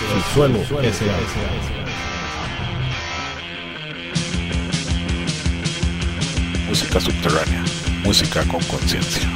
Subsuelo S.A. Música subterránea, música con conciencia.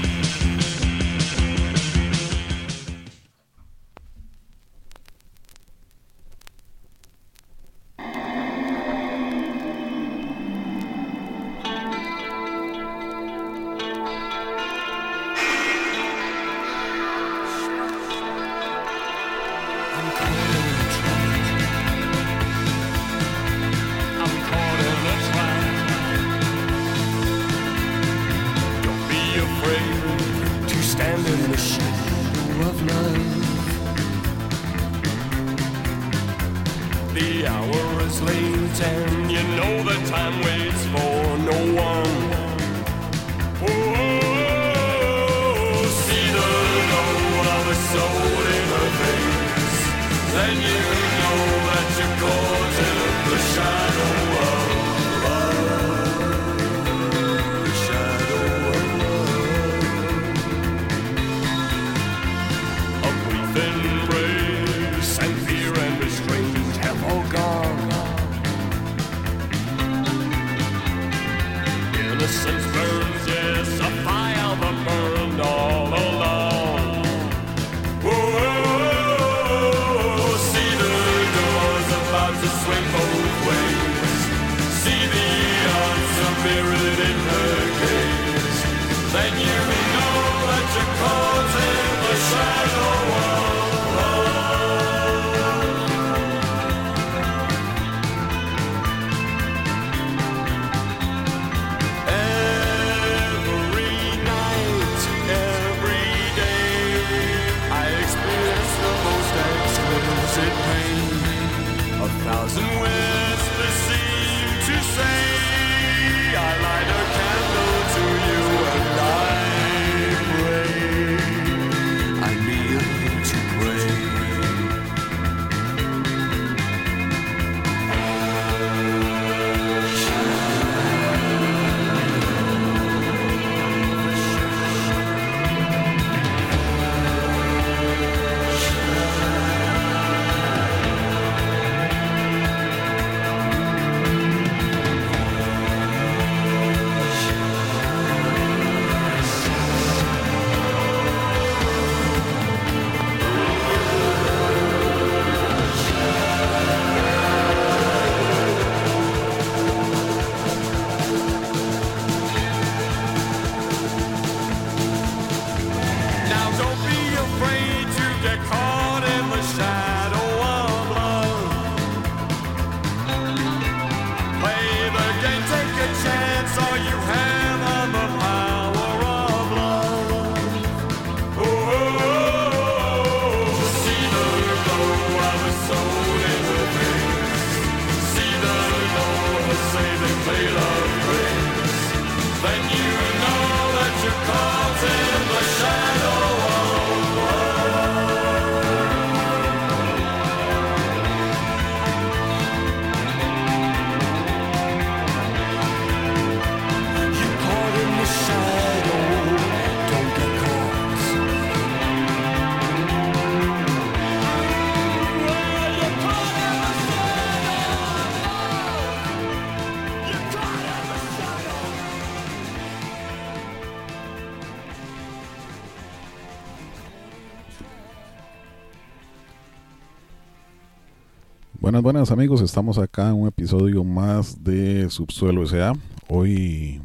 Buenas amigos, estamos acá en un episodio más de Subsuelo S.A. Hoy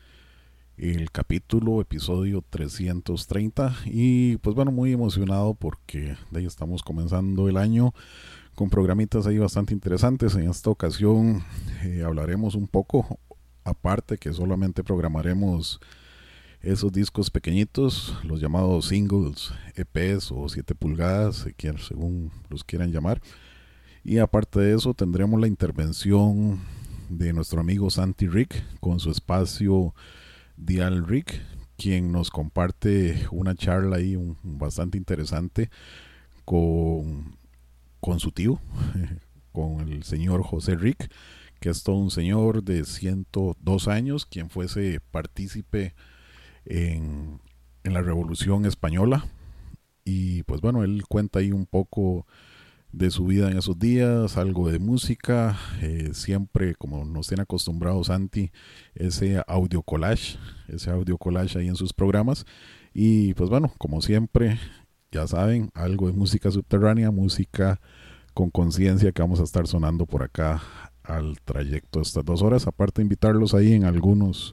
el episodio 330 y pues bueno, muy emocionado porque de ahí estamos comenzando el año con programitas ahí bastante interesantes. En esta ocasión hablaremos un poco, aparte que solamente programaremos esos discos pequeñitos, los llamados singles, EPs o 7 pulgadas, según los quieran llamar. Y aparte de eso tendremos la intervención de nuestro amigo Santi Rick con su espacio Dial Rick, quien nos comparte una charla ahí bastante interesante con su tío, con el señor José Rick, que es todo un señor de 102 años, quien fuese partícipe en la Revolución Española. Y pues bueno, él cuenta ahí un poco de su vida en esos días, algo de música, siempre como nos tiene acostumbrados Santi, ese audio collage ahí en sus programas. Y pues bueno, como siempre, ya saben, algo de música subterránea, música con conciencia que vamos a estar sonando por acá al trayecto de estas 2 horas, aparte de invitarlos ahí en algunos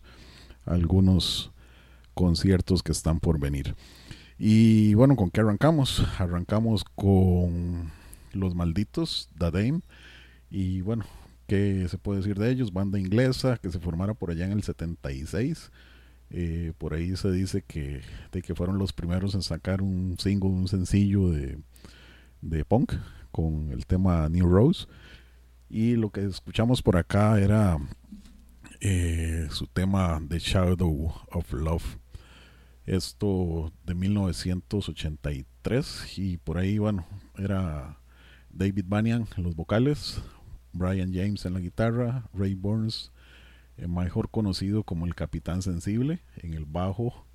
conciertos que están por venir. Y bueno, ¿con qué arrancamos? Arrancamos con Los Malditos, The Dame. Y bueno, ¿qué se puede decir de ellos? Banda inglesa que se formara por allá en el 76. Por ahí se dice que fueron los primeros en sacar un single, un sencillo de punk con el tema New Rose. Y lo que escuchamos por acá era su tema The Shadow of Love. Esto de 1983. Y por ahí, bueno, era David Banyan en los vocales, Brian James en la guitarra, Ray Burns, mejor conocido como el Capitán Sensible, en el bajo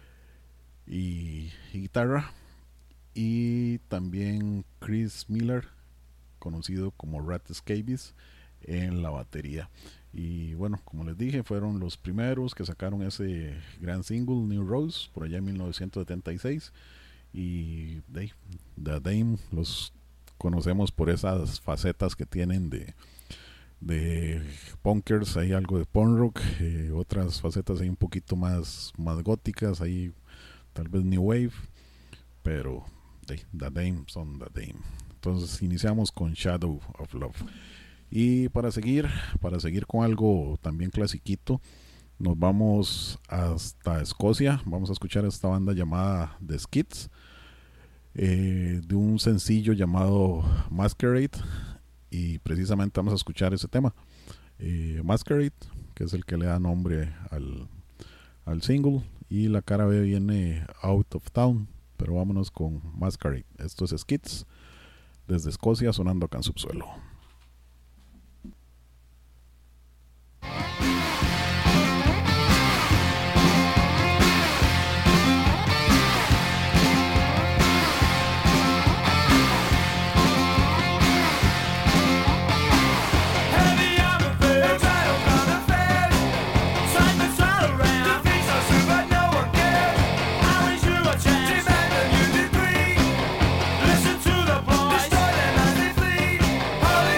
y guitarra, y también Chris Miller, conocido como Rat Scabies, en la batería. Y bueno, como les dije, fueron los primeros que sacaron ese gran single New Rose por allá en 1976. Y The Dame los conocemos por esas facetas que tienen de punkers, hay algo de punk rock, otras facetas ahí un poquito más góticas, ahí tal vez New Wave, pero The Dame son The Dame. Entonces iniciamos con Shadow of Love. Y para seguir con algo también clasiquito, nos vamos hasta Escocia. Vamos a escuchar a esta banda llamada The Skids, de un sencillo llamado Masquerade, y precisamente vamos a escuchar ese tema, Masquerade, que es el que le da nombre al single, y la cara B viene Out of Town, pero vámonos con Masquerade. Esto es Skids desde Escocia, sonando acá en Subsuelo. Listen to the boys, destroy them as they flee. Holy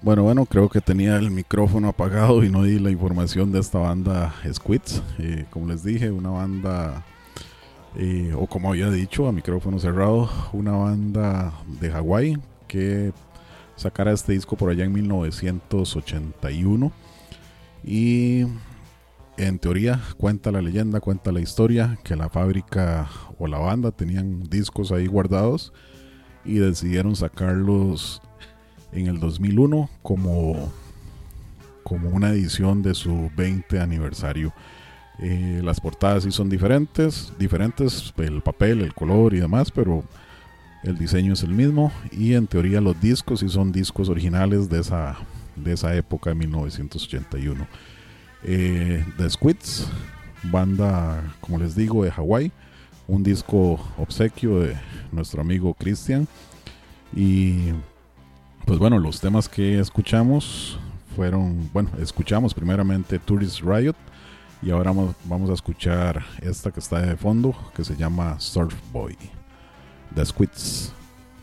Bueno, creo que tenía el micrófono apagado y no di la información de esta banda Squids. Como les dije, una banda, o como había dicho, a micrófono cerrado, una banda de Hawái que sacara este disco por allá en 1981. Y en teoría cuenta la leyenda, cuenta la historia que la fábrica o la banda tenían discos ahí guardados y decidieron sacarlos en el 2001 como una edición de su 20 aniversario. Las portadas sí son diferentes, el papel, el color y demás, pero el diseño es el mismo, y en teoría los discos sí son discos originales de esa época de 1981. The Squids, banda, como les digo, de Hawái, un disco obsequio de nuestro amigo Christian. Y pues bueno, los temas que escuchamos escuchamos primeramente Tourist Riot, y ahora vamos a escuchar esta que está de fondo, que se llama Surf Boy, The Squids.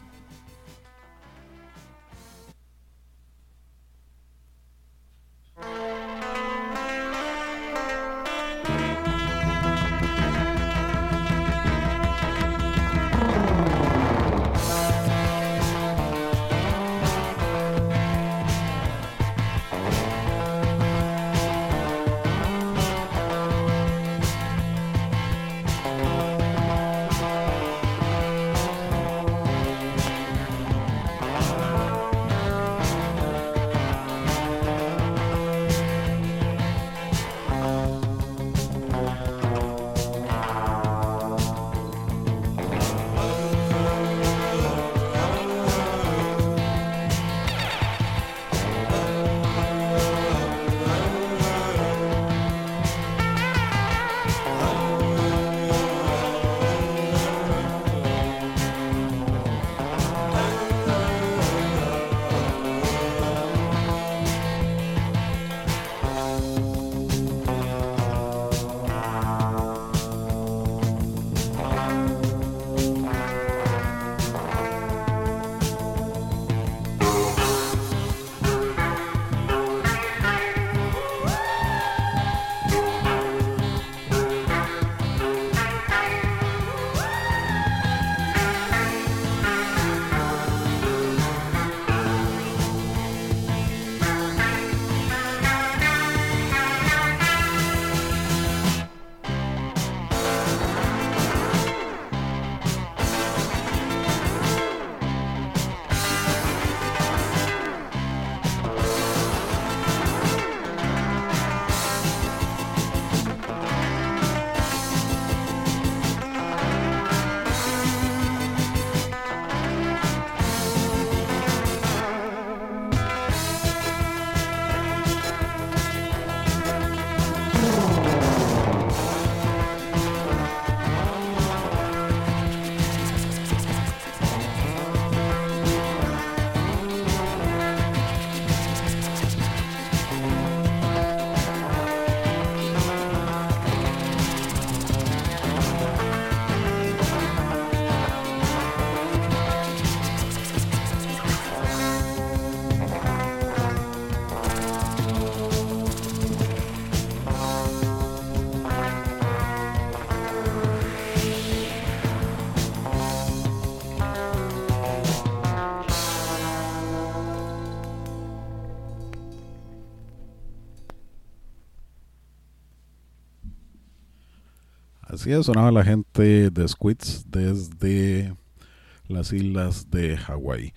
Así es, sonaba la gente de Squids desde las islas de Hawái.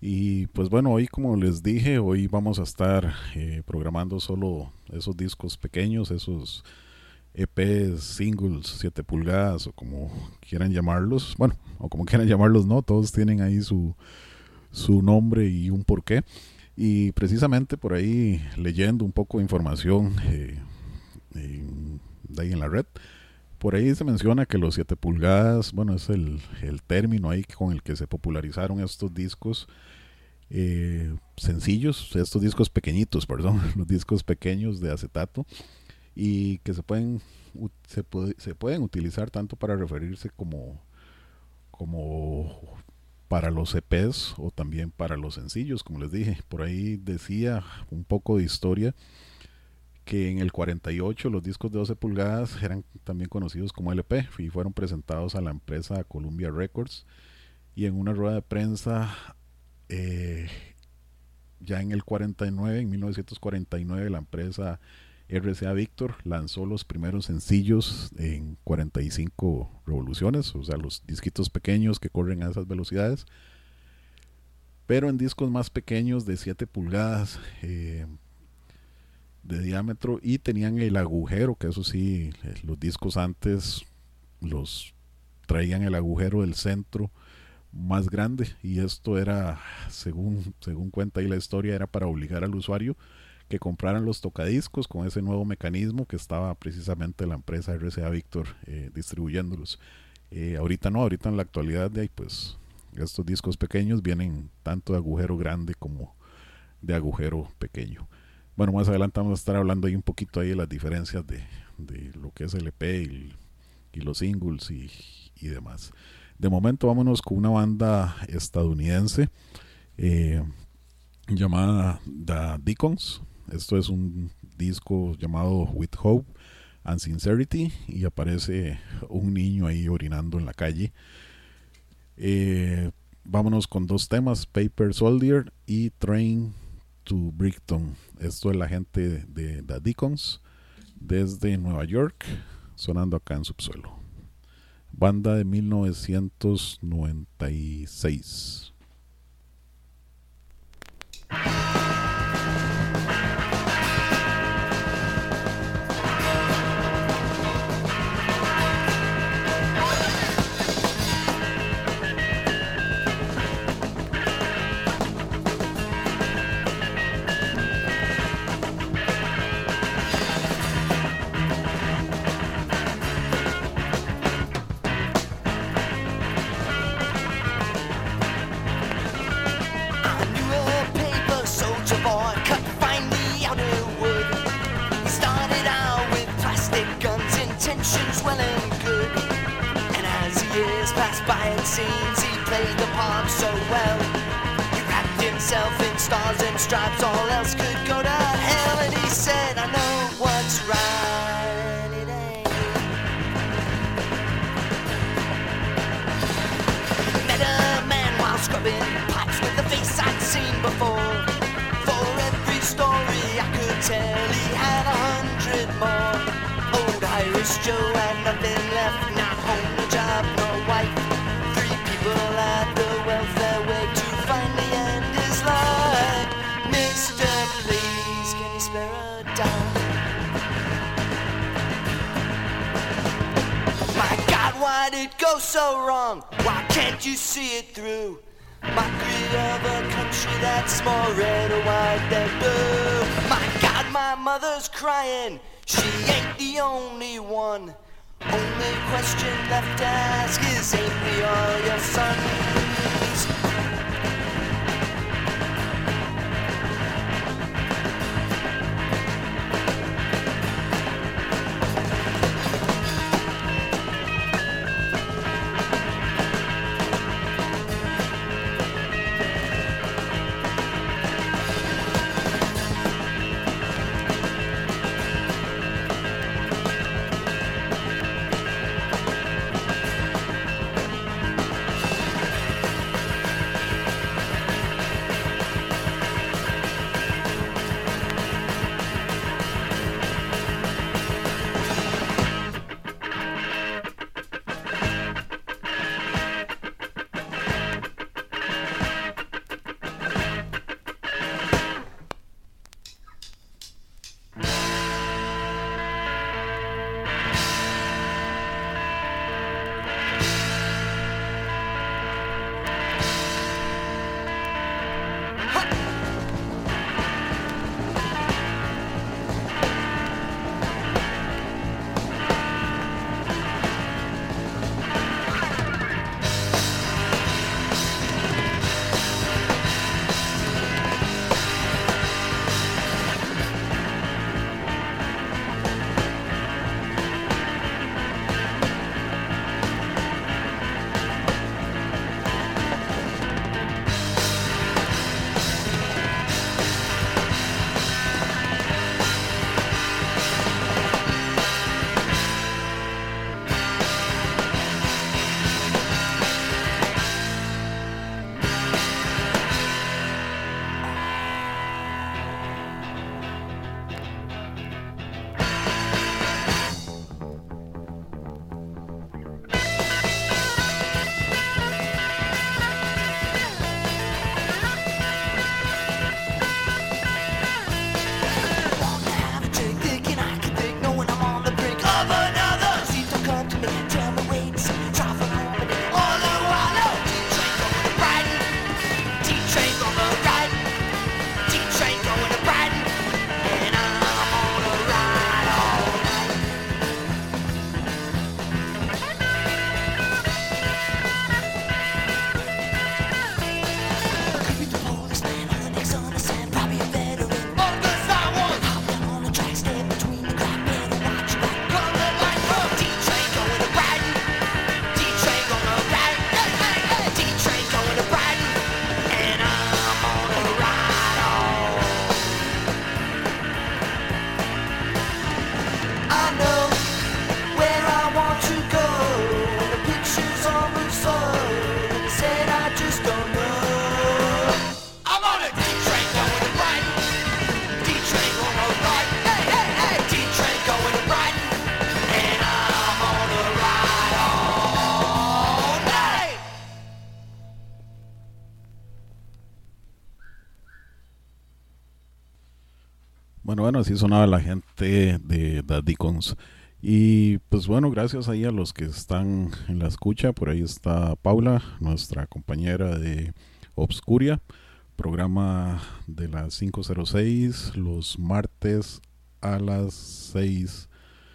Y pues bueno, hoy como les dije, hoy vamos a estar programando solo esos discos pequeños, esos EPs, singles, 7 pulgadas o como quieran llamarlos. Bueno, o como quieran llamarlos, no, todos tienen ahí su nombre y un porqué. Y precisamente por ahí leyendo un poco de información de ahí en la red, por ahí se menciona que los 7 pulgadas, bueno, es el término ahí con el que se popularizaron estos discos sencillos, estos discos pequeñitos, perdón, los discos pequeños de acetato, y que se pueden utilizar tanto para referirse como para los EPs o también para los sencillos, como les dije. Por ahí decía un poco de historia que en el 48 los discos de 12 pulgadas eran también conocidos como LP y fueron presentados a la empresa Columbia Records, y en una rueda de prensa ya en el 49, en 1949, la empresa RCA Victor lanzó los primeros sencillos en 45 revoluciones, o sea, los disquitos pequeños que corren a esas velocidades, pero en discos más pequeños de 7 pulgadas de diámetro, y tenían el agujero, que eso sí, los discos antes los traían el agujero del centro más grande, y esto era, según cuenta ahí la historia, era para obligar al usuario que compraran los tocadiscos con ese nuevo mecanismo que estaba precisamente la empresa RCA Victor distribuyéndolos. Ahorita no, ahorita en la actualidad pues estos discos pequeños vienen tanto de agujero grande como de agujero pequeño. Bueno, más adelante vamos a estar hablando ahí un poquito ahí de las diferencias de lo que es el EP y los singles y demás. De momento vámonos con una banda estadounidense llamada The Deacons. Esto es un disco llamado With Hope and Sincerity, y aparece un niño ahí orinando en la calle. Vámonos con dos temas, Paper Soldier y Train to Brighton. Esto es la gente de The Deacons desde Nueva York, sonando acá en Subsuelo. Banda de 1996. Stripes, all else could go to hell, and he said, I know what's right, it ain't. Met a man while scrubbing pipes with a face I'd seen before. For every story I could tell, he had 100 more. Old Irish Joe had nothing left, not home, no job, no wife. 3 people at the welfare way to finally end his life. Mister, please, can you spare a dime? My God, why did it go so wrong? Why can't you see it through? Mockery of a country that's more red or white than blue. My God, my mother's crying. She ain't the only one. Only question left to ask is, ain't we all your sons? train gonna ride, D train going to Brighton, and I'm gonna ride all night. Could be the policeman or the next on the sand, probably a veteran. Oh, the star one. Hop down on the track, step between the crack, better watch back. Come the line from D train going to Brighton, D train gonna ride, D train going to Brighton, and I'm gonna ride all. I know where I want to go. The pictures on the sun said I just don't know. I'm on a D train going to Brighton, D train gonna ride, D train going to Brighton, and I'm gonna ride all night. Bueno, así sonaba la gente de The Deacons. Y pues bueno, gracias ahí a los que están en la escucha. Por ahí está Paula, nuestra compañera de Obscuria, programa de las 5:06 los martes a las 6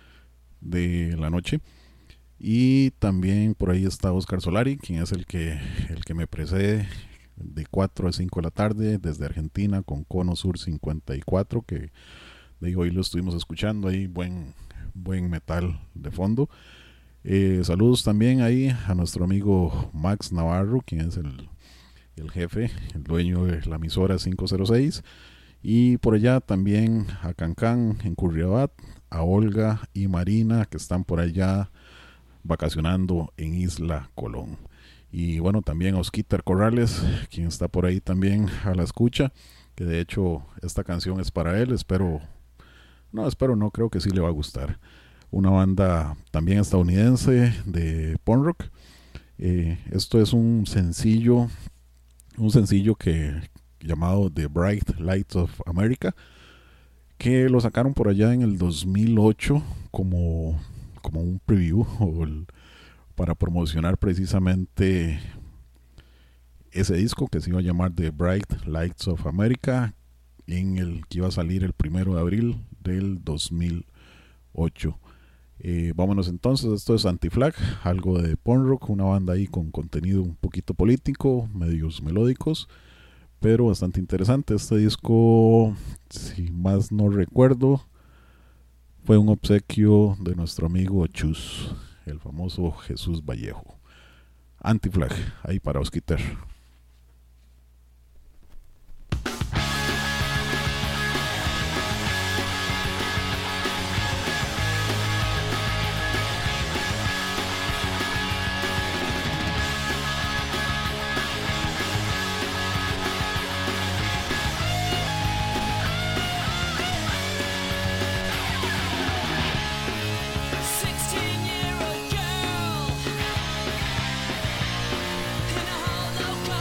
de la noche. Y también por ahí está Oscar Solari, quien es el que me precede de 4 a 5 de la tarde desde Argentina con Cono Sur 54, que digo, hoy lo estuvimos escuchando ahí, buen metal de fondo. Saludos también ahí a nuestro amigo Max Navarro, quien es el jefe, el dueño de la emisora 506. Y por allá también a Cancán en Curriabat, a Olga y Marina, que están por allá vacacionando en Isla Colón. Y bueno, también a Osquitar Corrales, quien está por ahí también a la escucha, que de hecho esta canción es para él. No, creo que sí le va a gustar. Una banda también estadounidense de punk rock. Esto es un sencillo que llamado The Bright Lights of America, que lo sacaron por allá en el 2008 como un preview para promocionar precisamente ese disco que se iba a llamar The Bright Lights of America, en el que iba a salir el 1 de abril del 2008. Vámonos entonces, esto es Anti-Flag, algo de punk rock, una banda ahí con contenido un poquito político, medios melódicos, pero bastante interesante. Este disco, si más no recuerdo, fue un obsequio de nuestro amigo Chus, el famoso Jesús Vallejo. Anti-Flag, ahí para Osquitar. Local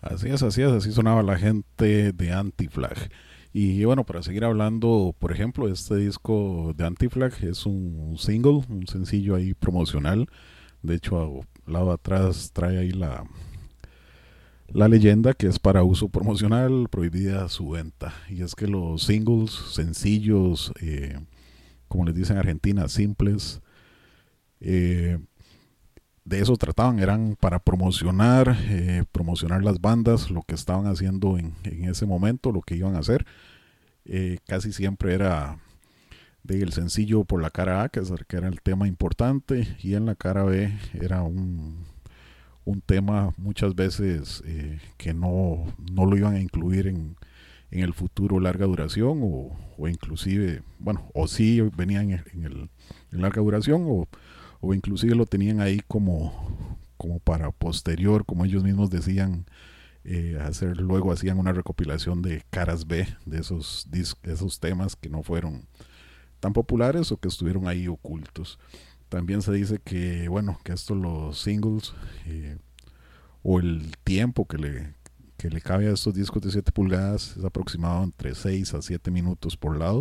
Así sonaba la gente de Anti-Flag. Y bueno, para seguir hablando, por ejemplo, este disco de Anti-Flag es un single, un sencillo ahí promocional. De hecho, al lado de atrás trae ahí la leyenda que es para uso promocional, prohibida su venta. Y es que los singles, sencillos, como les dicen en Argentina, simples, de eso trataban, eran para promocionar las bandas, lo que estaban haciendo en ese momento, lo que iban a hacer. Casi siempre era del sencillo por la cara A, que era el tema importante, y en la cara B era un tema muchas veces que no lo iban a incluir en el futuro larga duración, o inclusive, bueno, o sí venían en larga duración, o inclusive lo tenían ahí como para posterior, como ellos mismos decían, luego hacían una recopilación de caras B de esos temas que no fueron tan populares o que estuvieron ahí ocultos. También se dice que, bueno, que los singles o el tiempo que le cabe a estos discos de 7 pulgadas es aproximado entre 6 a 7 minutos por lado,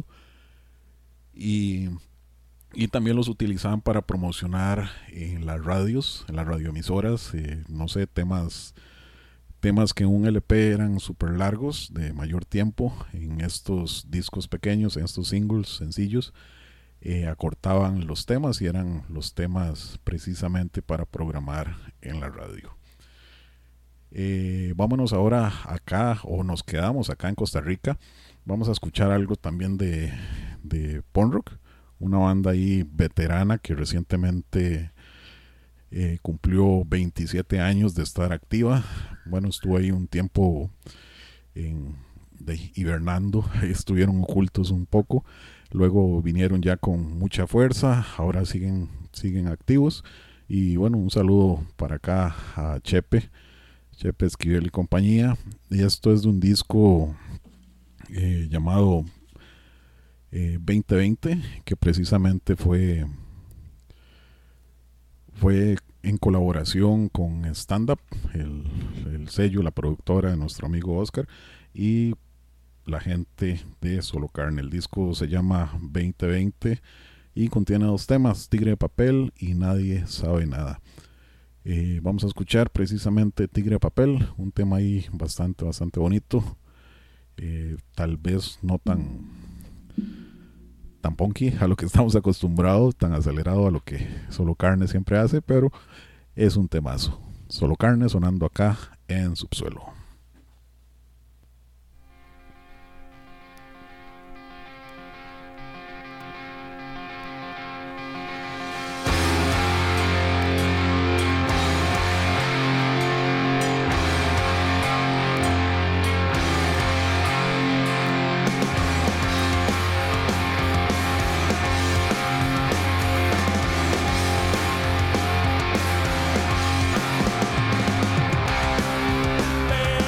y también los utilizaban para promocionar en las radios, en las radioemisoras, no sé, temas que en un LP eran súper largos, de mayor tiempo. En estos discos pequeños, en estos singles sencillos, acortaban los temas y eran los temas precisamente para programar en la radio. Vámonos ahora acá, o nos quedamos acá en Costa Rica. Vamos a escuchar algo también de punk rock, una banda ahí veterana que recientemente cumplió 27 años de estar activa. Bueno, estuvo ahí un tiempo hibernando, estuvieron ocultos un poco, luego vinieron ya con mucha fuerza, ahora siguen activos. Y bueno, un saludo para acá a Chepe Esquivel y compañía. Y esto es de un disco llamado 2020, que precisamente fue en colaboración con Stand Up, el sello, la productora de nuestro amigo Oscar, y la gente de Solo Carne. El disco se llama 2020 y contiene 2 temas, Tigre de Papel y Nadie Sabe Nada. Vamos a escuchar precisamente Tigre de Papel, un tema ahí bastante bonito, tal vez no tan punky a lo que estamos acostumbrados, tan acelerado a lo que Solo Carne siempre hace, pero es un temazo. Solo Carne sonando acá en Subsuelo. Baby,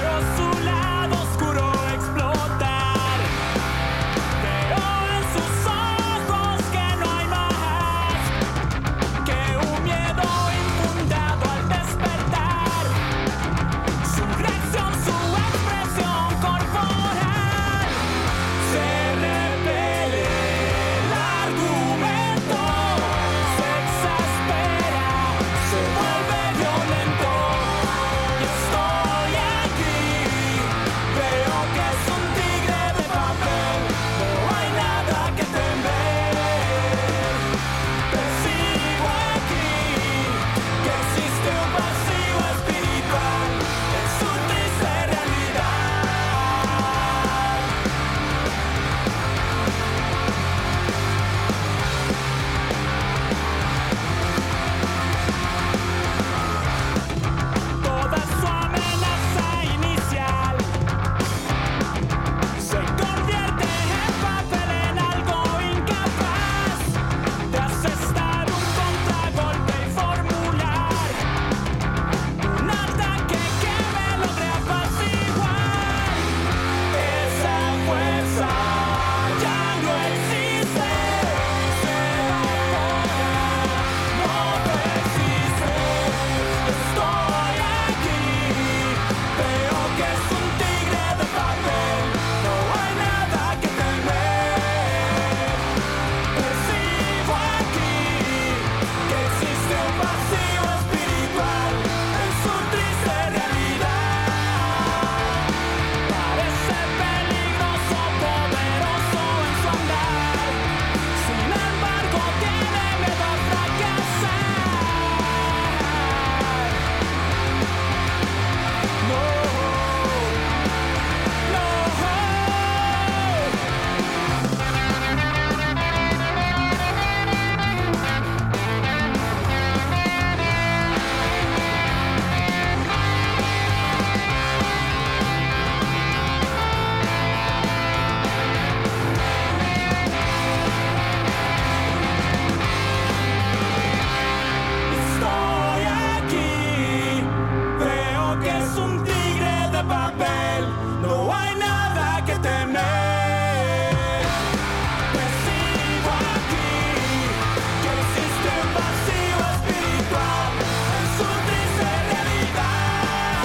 lo que es un tigre de papel. No hay nada que temer. Pues sigo aquí, que existe un vacío espiritual en su triste realidad.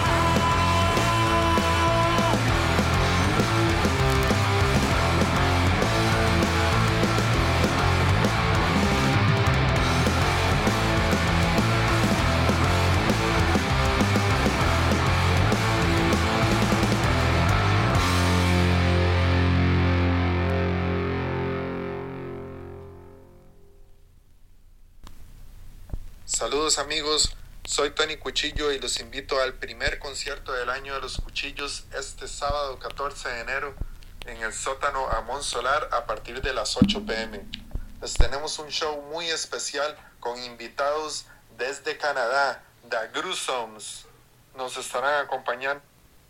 Saludos amigos, soy Tony Cuchillo y los invito al primer concierto del año de los Cuchillos este sábado 14 de enero en el sótano Amon Solar a partir de las 8 p.m. Les tenemos un show muy especial con invitados desde Canadá, The Gruesomes. Nos estarán acompañando.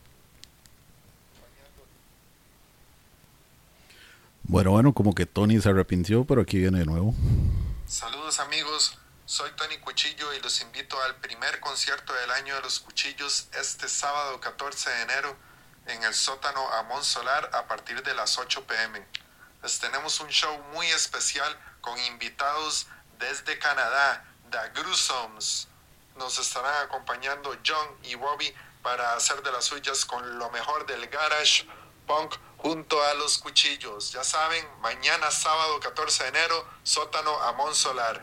Bueno, como que Tony se arrepintió, pero aquí viene de nuevo. Saludos amigos, soy Tony Cuchillo y los invito al primer concierto del año de los Cuchillos este sábado 14 de enero en el sótano Amon Solar a partir de las 8 p.m. Les tenemos un show muy especial con invitados desde Canadá, The Gruesomes. Nos estarán acompañando John y Bobby para hacer de las suyas con lo mejor del garage punk junto a los Cuchillos. Ya saben, mañana sábado 14 de enero, sótano Amon Solar.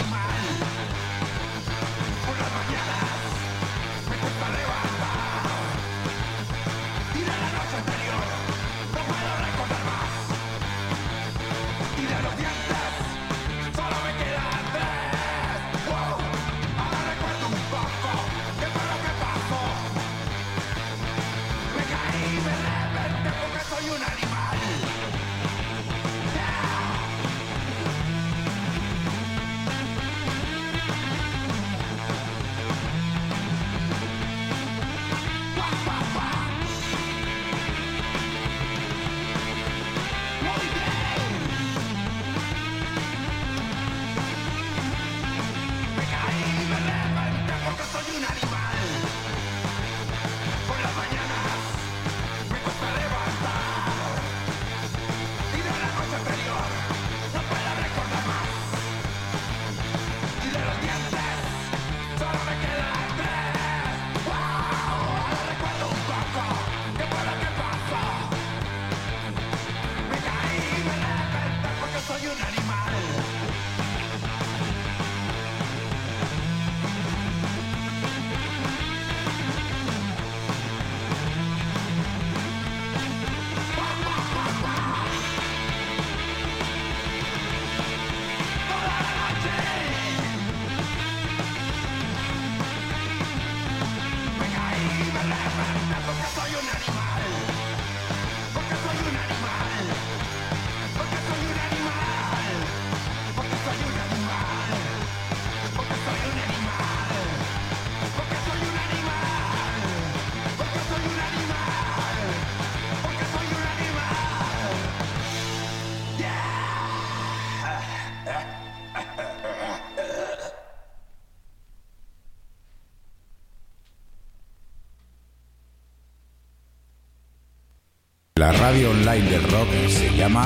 La radio online del rock se llama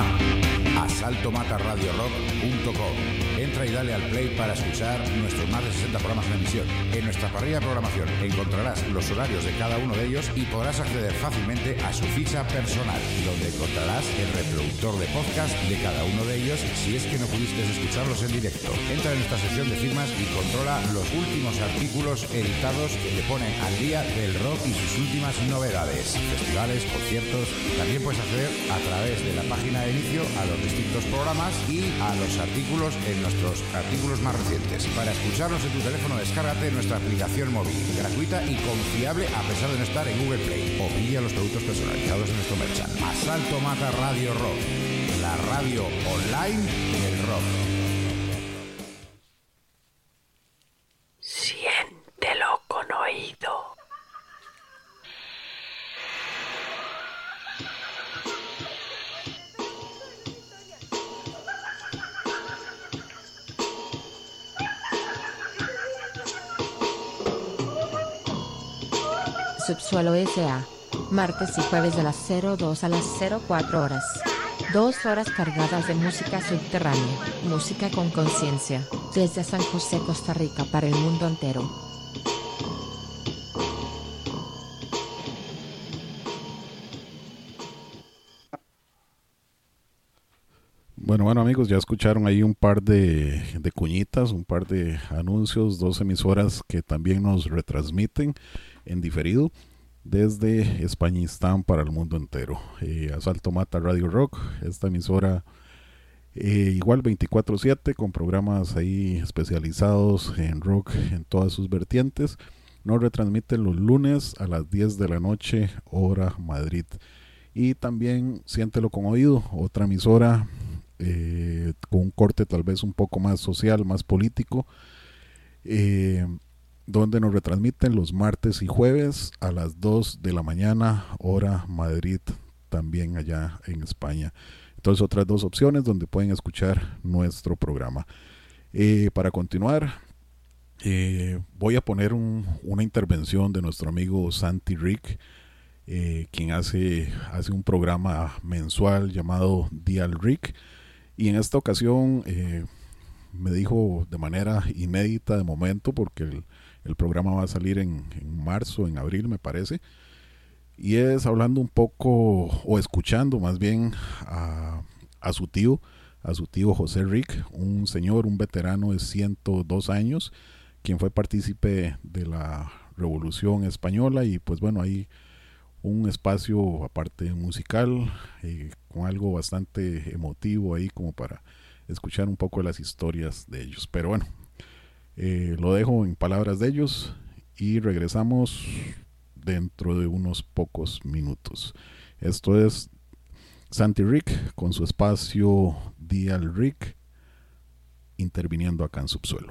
asaltomataradiorock.com. Entra y dale al play para escuchar nuestros más de 60 programas en emisión. En nuestra parrilla de programación encontrarás los horarios de cada uno de ellos y podrás acceder fácilmente a su ficha personal, donde encontrarás el reproductor de podcast de cada uno de ellos si es que no pudiste escucharlos en directo. Entra en nuestra sección de firmas y controla los últimos artículos editados que te ponen al día del rock y sus últimas novedades, festivales, conciertos. También puedes acceder a través de la página de inicio a los distintos programas y a los artículos en nuestros artículos más recientes. Para escucharnos en tu teléfono, descárgate nuestra aplicación móvil, gratuita y confiable a pesar de no estar en Google Play. O pilla los productos personalizados en nuestro merchan. Asalto Mata Radio Rock, la radio online del rock. Siéntelo con oído. Subsuelo S.A. Martes y jueves de las 02 a las 04 horas. 2 horas cargadas de música subterránea, música con conciencia, desde San José, Costa Rica para el mundo entero. Bueno amigos, ya escucharon ahí un par de cuñitas, un par de anuncios, 2 emisoras que también nos retransmiten en diferido desde Españistán para el mundo entero. Asalto Mata Radio Rock, esta emisora igual 24/7 con programas ahí especializados en rock en todas sus vertientes. Nos retransmiten los lunes a las 10 de la noche, hora Madrid. Y también Siéntelo con Oído, otra emisora con un corte tal vez un poco más social, más político, donde nos retransmiten los martes y jueves a las 2 de la mañana, hora Madrid, también allá en España. Entonces otras 2 opciones donde pueden escuchar nuestro programa. Para continuar, voy a poner una intervención de nuestro amigo Santi Rick, quien hace un programa mensual llamado Dial Rick, y en esta ocasión me dijo de manera inédita de momento, porque el programa va a salir en marzo, en abril me parece, y es hablando un poco, o escuchando más bien a su tío, a su tío José Rick, un señor, un veterano de 102 años, quien fue partícipe de la Revolución Española, y pues bueno, hay un espacio aparte musical, con algo bastante emotivo ahí como para escuchar un poco de las historias de ellos. Pero bueno, lo dejo en palabras de ellos y regresamos dentro de unos pocos minutos. Esto es Santi Rick con su espacio Dial Rick, interviniendo acá en Subsuelo.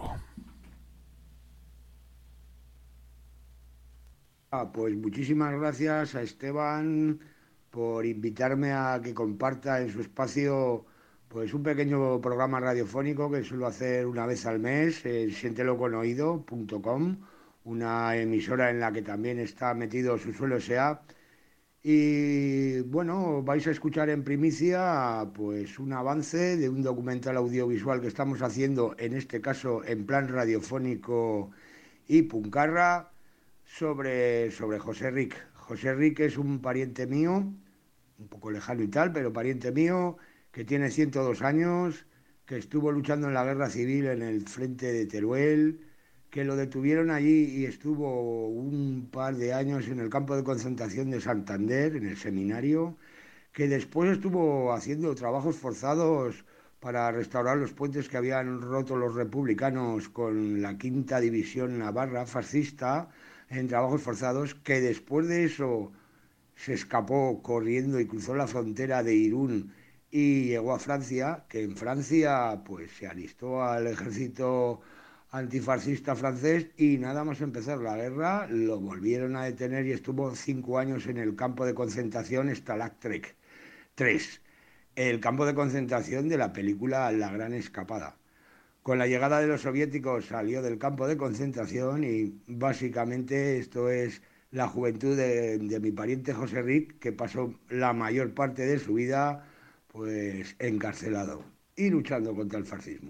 Pues muchísimas gracias a Esteban por invitarme a que comparta en su espacio pues un pequeño programa radiofónico que suelo hacer una vez al mes en sienteloconoido.com, una emisora en la que también está metido Subsuelo S.A. Y bueno, vais a escuchar en primicia pues un avance de un documental audiovisual que estamos haciendo, en este caso en plan radiofónico y puncarra, sobre José Rick. José Rick es un pariente mío, un poco lejano y tal, pero pariente mío, que tiene 102 años, que estuvo luchando en la guerra civil en el frente de Teruel, que lo detuvieron allí y estuvo un par de años en el campo de concentración de Santander, en el seminario, que después estuvo haciendo trabajos forzados para restaurar los puentes que habían roto los republicanos con la 5ª División Navarra fascista, en trabajos forzados, que después de eso se escapó corriendo y cruzó la frontera de Irún y llegó a Francia, que en Francia pues se alistó al ejército antifascista francés y nada más empezar la guerra lo volvieron a detener y estuvo 5 años en el campo de concentración Stalag 3, el campo de concentración de la película La Gran Escapada. Con la llegada de los soviéticos salió del campo de concentración y básicamente esto es la juventud de mi pariente José Rick, que pasó la mayor parte de su vida pues encarcelado y luchando contra el fascismo.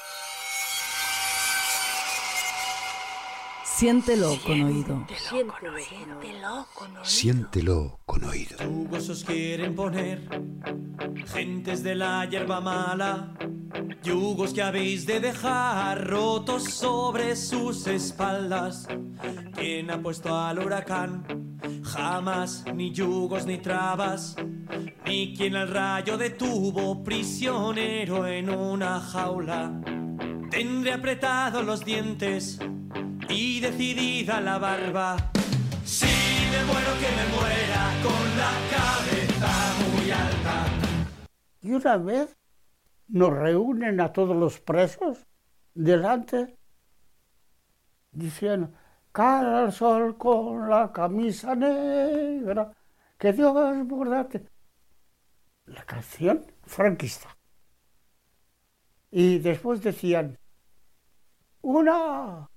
Siéntelo con oído. Siéntelo con oído. Yugos os quieren poner, gentes de la hierba mala, yugos que habéis de dejar rotos sobre sus espaldas. ¿Quién ha puesto al huracán? Jamás, ni yugos ni trabas, ni quien al rayo detuvo prisionero en una jaula. Tendré apretados los dientes y decidida la barba. Si me muero, que me muera con la cabeza muy alta. Y una vez nos reúnen a todos los presos delante diciendo: cara al sol con la camisa negra, que Dios guardate. La canción franquista. Y después decían: una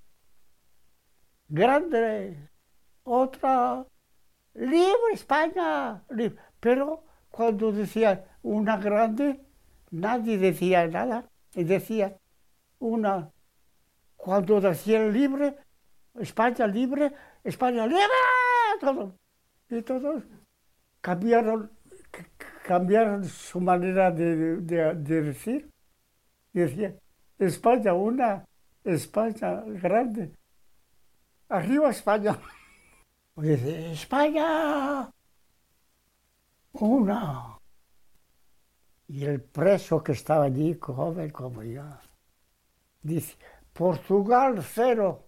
grande, otra libre España, libre. Pero cuando decían una grande, nadie decía nada. Y decía una, cuando decían libre, España libre, todo. Y todos cambiaron su manera de decir. Y decían: España una, España grande. Arriba España. Y dice: España una. Y el preso que estaba allí, joven como yo, dice: Portugal 0.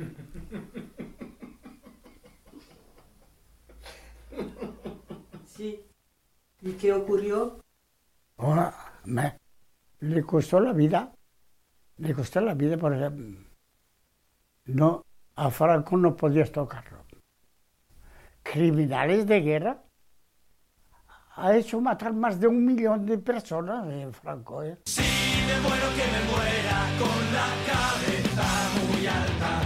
Sí. ¿Y qué ocurrió? Le costó la vida. Le costó la vida porque no, a Franco no podías tocarlo. Criminales de guerra. Ha hecho matar más de 1 millón de personas en Franco. Si me muero, que me muera con la cabeza muy alta.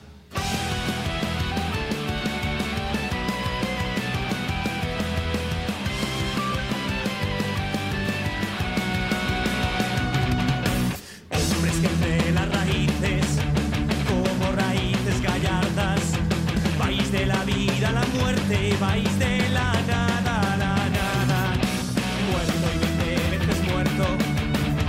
Hombres que entre las raíces, como raíces gallardas, vais de la vida a la muerte, vais de la nada a la nada. Muerto y 20 veces muerto,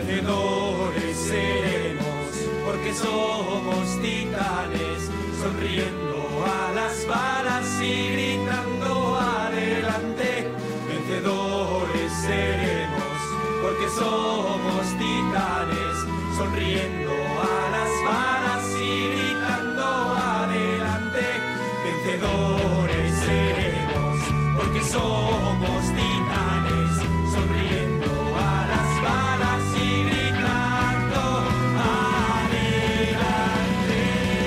vencedores seremos, porque somos titanes, sonriendo a las balas y gritando adelante. Vencedores seremos, porque somos titanes, sonriendo a las balas y gritando adelante. Vencedores seremos, porque somos titanes, sonriendo a las balas y gritando adelante.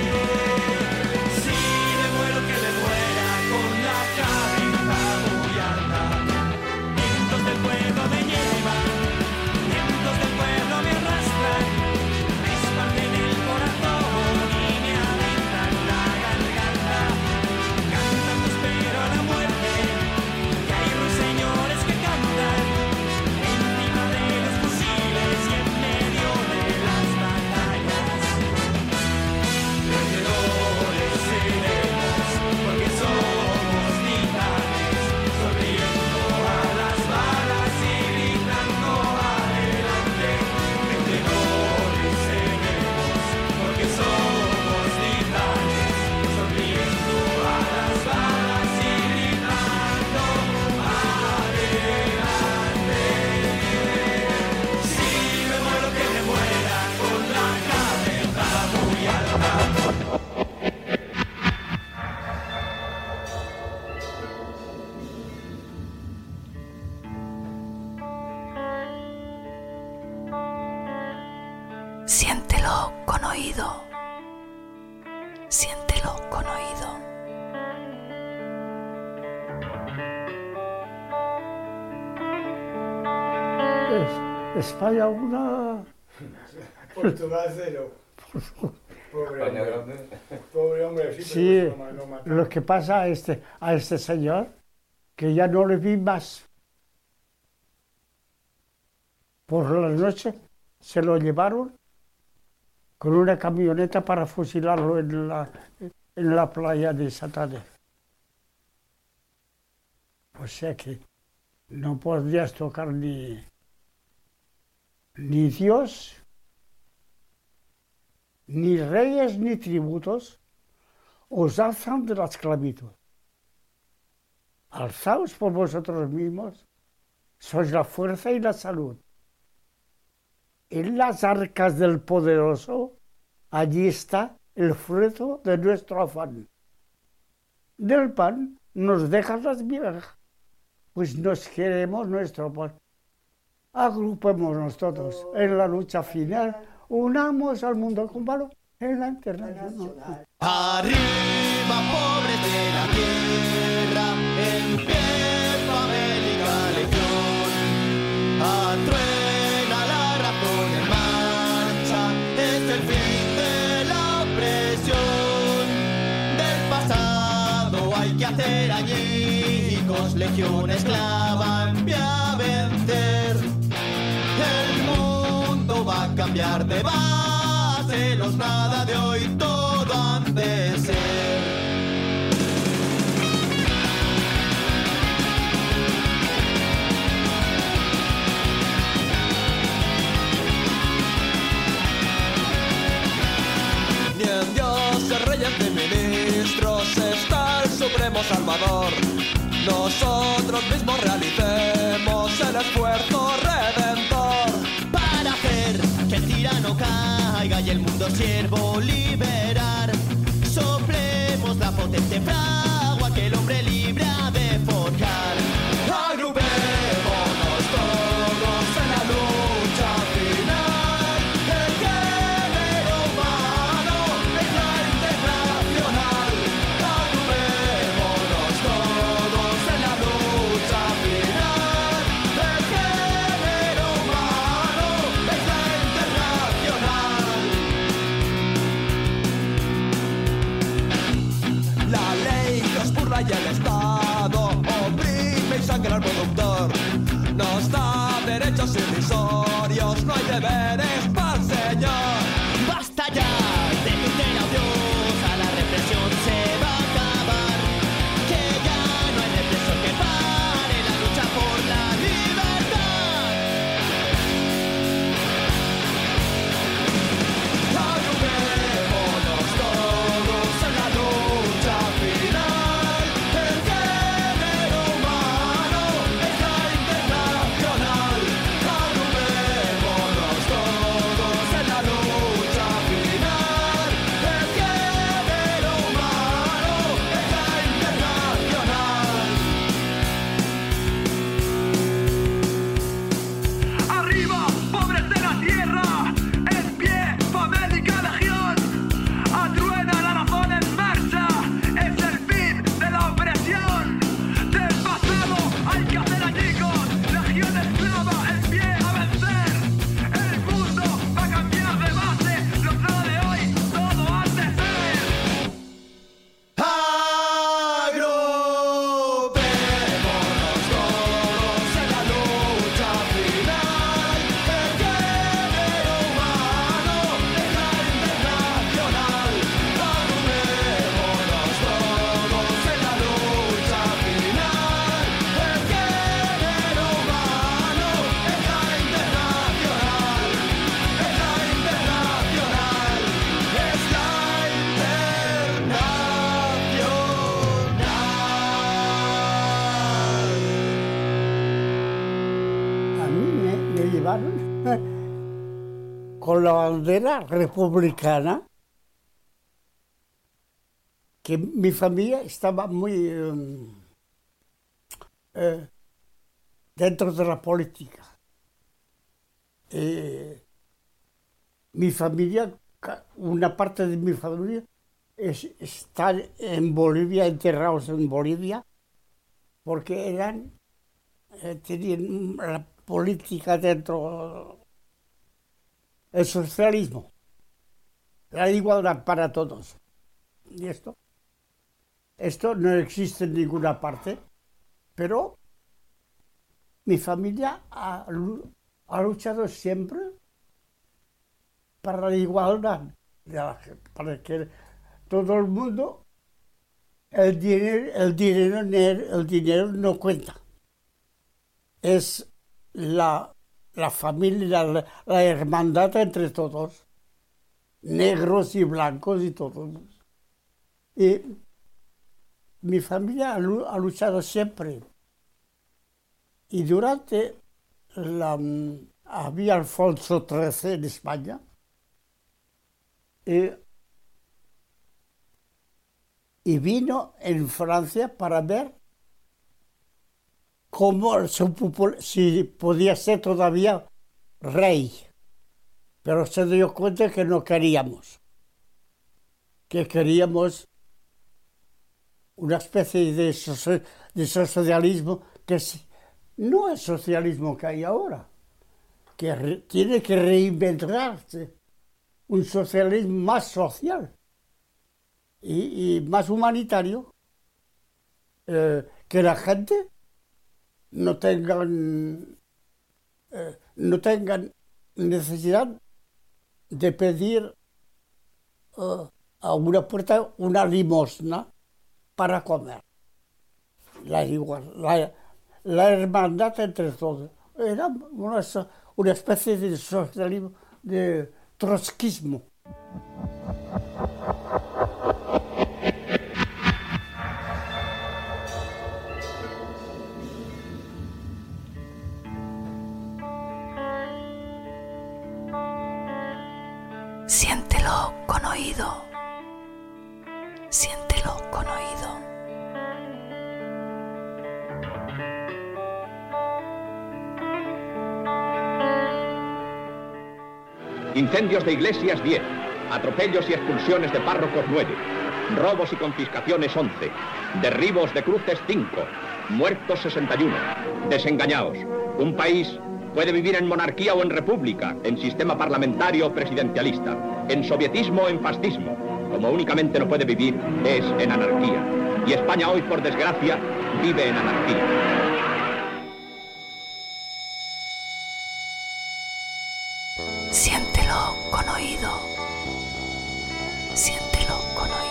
Si me muero, que me muera con la cabeza muy alta. Vientos del pueblo me llevan, vientos del pueblo me arrastran, me expanden el corazón y me aventan la garganta. Cantando espero a la muerte, que hay ruiseñores que cantan encima de los fusiles y en medio de las batallas. Vencedores seremos, porque somos titanes, sonriendo a las balas y gritando adelante. Vencedores seremos, porque somos titanes, sonriendo a las balas y gritando adelante. Si me muero, que me muera con la cabeza muy alta. Siéntelo con oído. Siéntelo con oído. España una... Portugal 0. Pobre hombre. Pobre hombre, Sí, lo que pasa a este señor, que ya no le vi más. Por la noche se lo llevaron con una camioneta para fusilarlo en la playa de Santander. O sea que no podías tocar ni Dios, ni reyes, ni tributos, os alzan de la esclavitud. Alzaos por vosotros mismos, sois la fuerza y la salud. En las arcas del poderoso, allí está el fruto de nuestro afán. Del pan nos dejas las migajas, pues nos queremos nuestro pan. Agrupémonos todos en la lucha final, unamos al mundo con valor en la internacional. Arriba, pobres de la tierra, en pie, famélica legión. Atruena la razón en marcha, es el fin de la opresión. Del pasado hay que hacer añicos, legiones clavan pie a vencer. El mundo va a cambiar de base, los nada de hoy todo han de ser. Ni en dioses, reyes ni ministros está el supremo salvador. Nosotros mismos realicemos el esfuerzo redentor para hacer que el tirano caiga y el mundo siervo liberar. Soplemos la potente fragua que el hombre libre ha de forjar. Agrupémonos todos en la lucha final. El género humano es la internacional. Agrupémonos todos en la lucha final. El género humano es la internacional. La ley con la bandera republicana, que mi familia estaba muy dentro de la política. Mi familia, una parte de mi familia está en Bolivia, enterrados en Bolivia, porque tenían la política dentro, el socialismo, la igualdad para todos. Y esto no existe en ninguna parte, pero mi familia ha luchado siempre para la igualdad, para que todo el mundo, el dinero no cuenta. Es la familia, la hermandad entre todos, negros y blancos y todos. Y mi familia ha luchado siempre. Y durante había Alfonso XIII en España, y vino en Francia para ver cómo si podía ser todavía rey. Pero se dio cuenta que no queríamos, que queríamos una especie de socialismo que no es socialismo que hay ahora, que tiene que reinventarse, un socialismo más social y más humanitario, que la gente no tengan necesidad de pedir a una puerta una limosna para comer. La hermandad entre todos. Era una especie de socialismo, de trotskismo. Siéntelo con oído. Siéntelo con oído. Incendios de iglesias 10, atropellos y expulsiones de párrocos 9, robos y confiscaciones 11, derribos de cruces 5, muertos 61, desengañaos. Un país puede vivir en monarquía o en república, en sistema parlamentario o presidencialista, en sovietismo o en fascismo. Como únicamente no puede vivir es en anarquía. Y España hoy, por desgracia, vive en anarquía. Siéntelo con oído. Siéntelo con oído.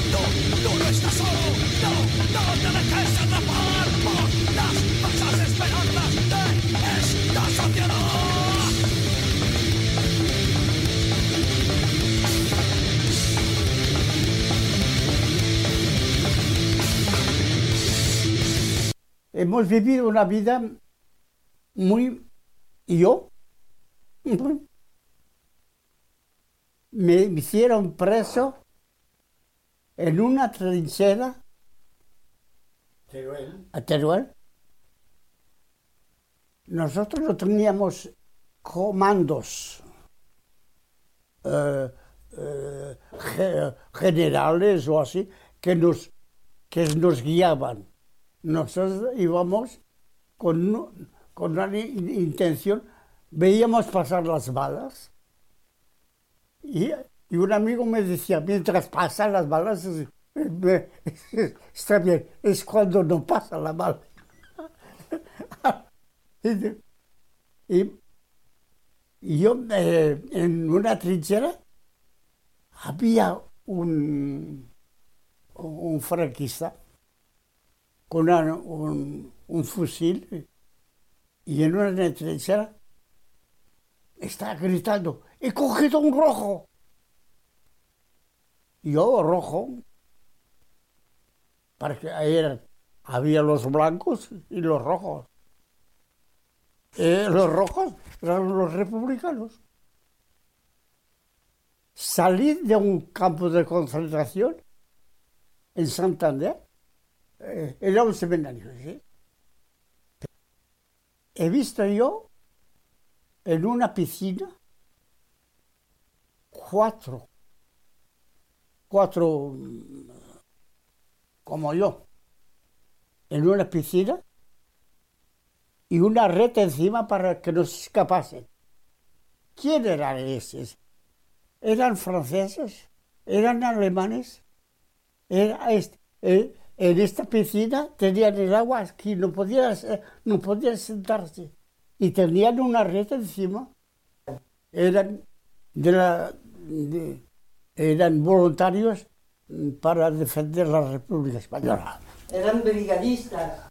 no estás solo, no te dejes atrapar por las falsas esperanzas de esta sociedad. Hemos vivido una vida muy... Yo me hicieron preso en una trinchera a Teruel. Nosotros no teníamos comandos generales o así que nos guiaban. Nosotros íbamos con una intención, veíamos pasar las balas y un amigo me decía, mientras pasan las balas, está bien, es cuando no pasa la bala. y yo en una trinchera había un franquista con un fusil y en una trinchera estaba gritando, ¡he cogido un rojo! Yo, rojo, porque ahí había los blancos y los rojos. Los rojos eran los republicanos. Salí de un campo de concentración en Santander. Era un seminario, ¿sí? He visto yo en una piscina cuatro como yo, en una piscina y una red encima para que no se escapasen. ¿Quién eran esos? ¿Eran franceses? ¿Eran alemanes? En esta piscina tenían el agua aquí, no podían sentarse. Y tenían una red encima. Eran eran voluntarios para defender la República Española. Eran brigadistas.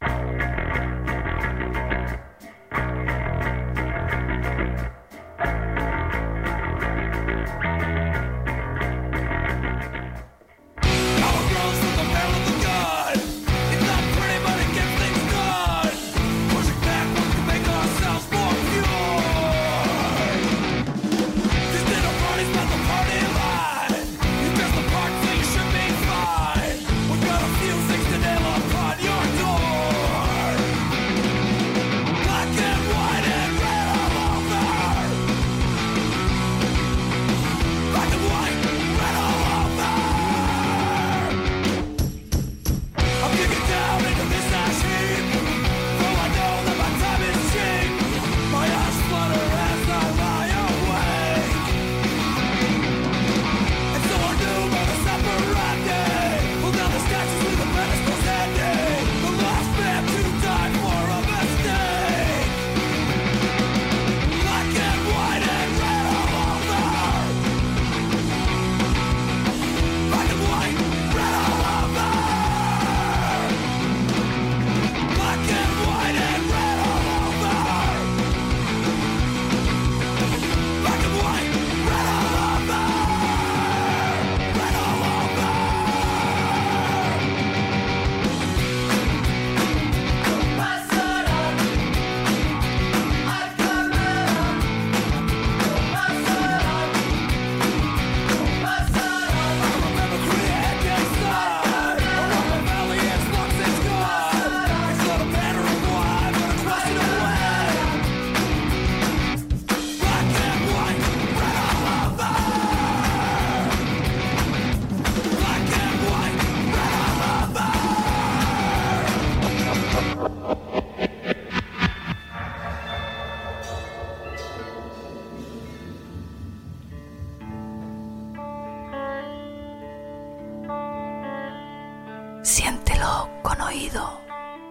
Siéntelo con oído.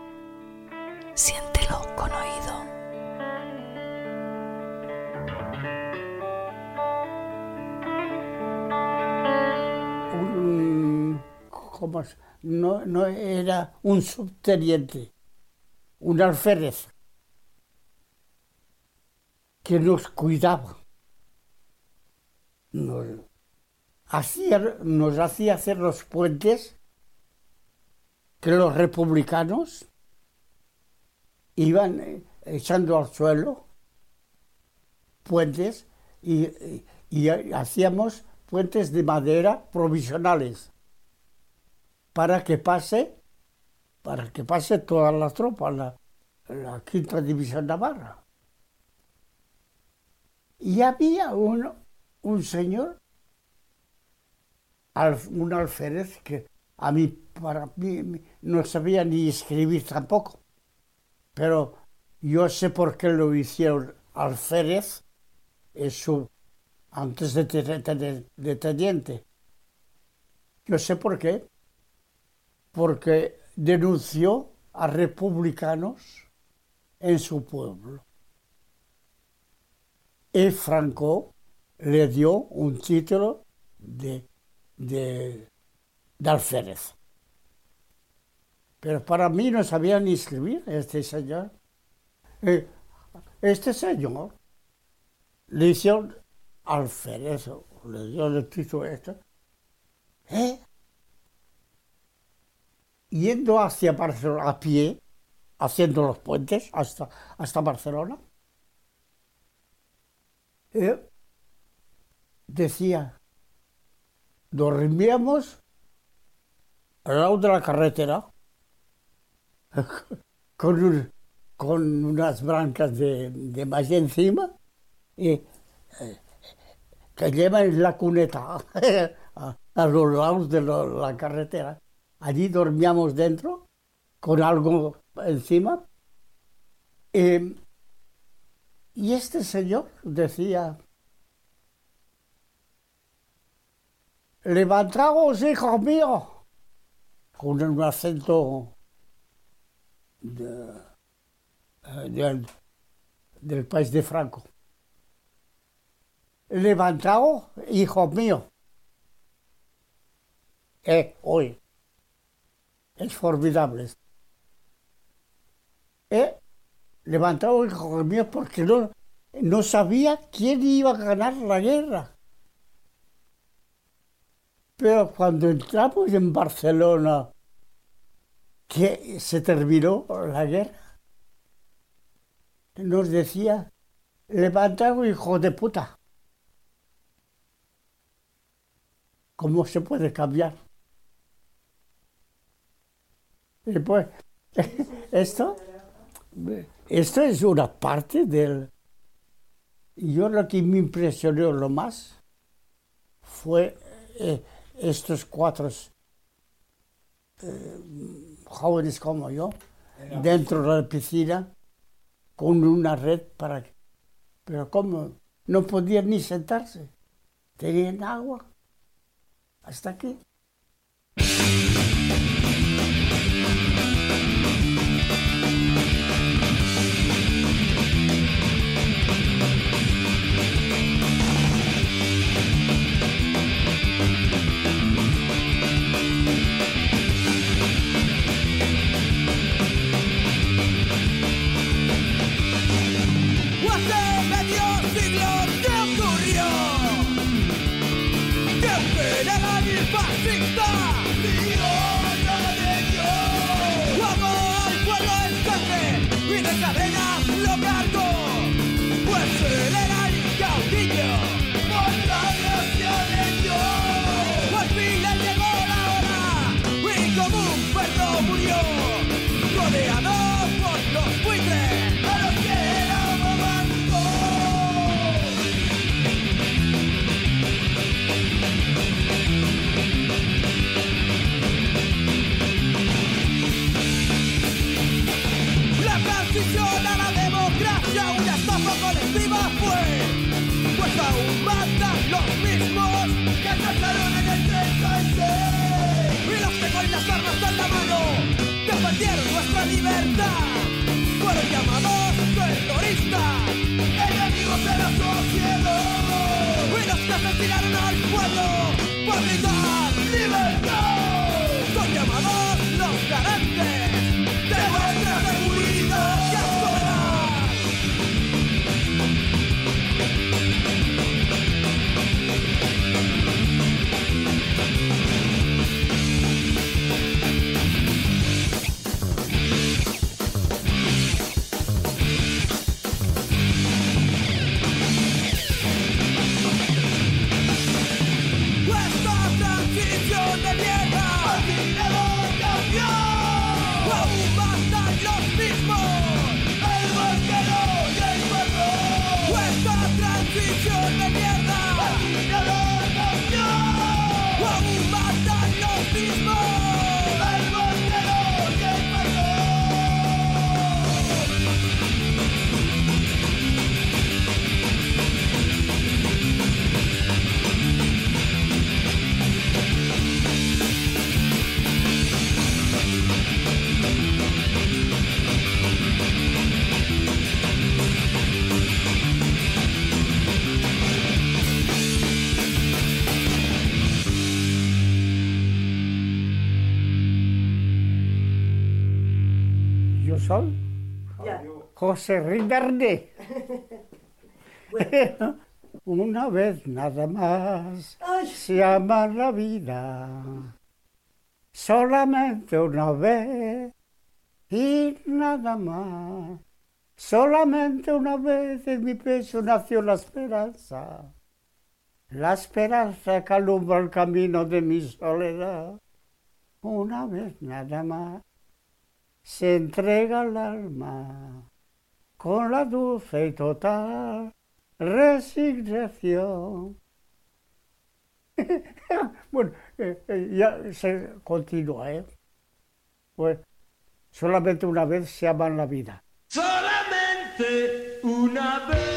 Siéntelo con oído. Un no era un subteniente, un alférez que nos cuidaba. Nos hacía hacer los puentes que los republicanos iban echando al suelo, puentes, y hacíamos puentes de madera provisionales para que pase toda la tropa, la quinta división navarra. Y había un señor, un alférez, que para mí no sabía ni escribir tampoco, pero yo sé por qué lo hicieron alférez, antes de teniente. Yo sé por qué. Porque denunció a republicanos en su pueblo. Y Franco le dio un título de alférez. Pero para mí no sabía ni escribir este señor. Este señor le hicieron alférez, le dio el título este. Yendo hacia Barcelona a pie, haciendo los puentes hasta Barcelona, decía, dormíamos al lado de la carretera con unas brancas de maíz encima y que llevan la cuneta a los lados de la carretera. Allí dormíamos dentro con algo encima. Y este señor decía, levantaos, hijos míos, con un acento del país de Franco. Levantaos, hijos míos. Hoy es formidable. Levantaos, hijos míos, porque no sabía quién iba a ganar la guerra. Pero cuando entramos en Barcelona, que se terminó la guerra, nos decía, levantaos, hijos de puta. ¿Cómo se puede cambiar? Y pues, esto es una parte del... Yo lo que me impresionó lo más fue estos 4 jóvenes como yo, dentro de la piscina, con una red para... Pero ¿cómo? No podían ni sentarse. Tenían agua. Hasta aquí. Tiraron al pueblo por gritar ¡libertad! Yo soy José Rindarde. Una vez nada más se ama la vida, solamente una vez y nada más. Solamente una vez en mi pecho nació la esperanza que alumbra el camino de mi soledad. Una vez nada más se entrega el alma con la dulce y total resignación. Bueno, ya se continúa, ¿eh? Pues solamente una vez se ama en la vida. Solamente una vez.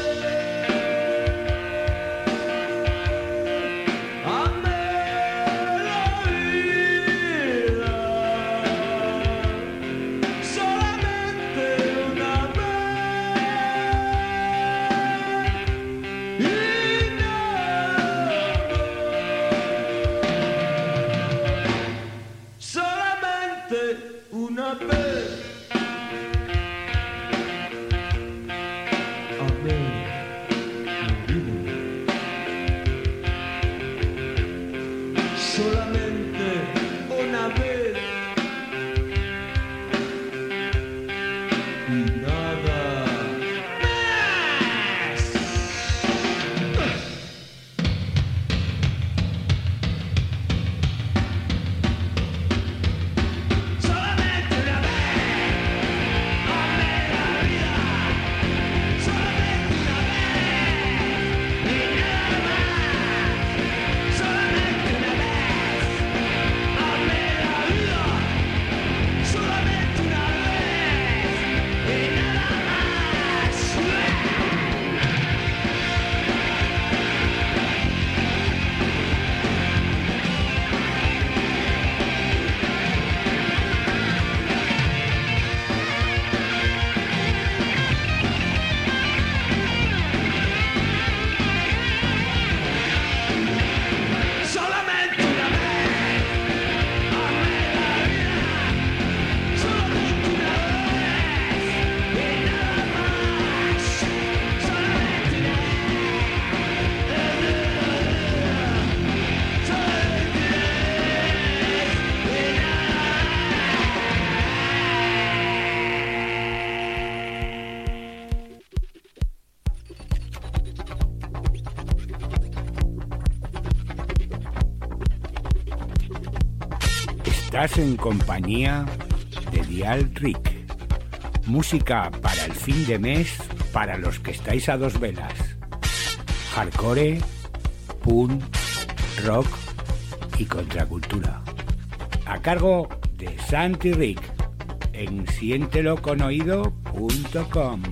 Estás en compañía de Dial Rick. Música para el fin de mes para los que estáis a dos velas. Hardcore, punk, rock y contracultura. A cargo de Santi Rick en sienteloconoido.com.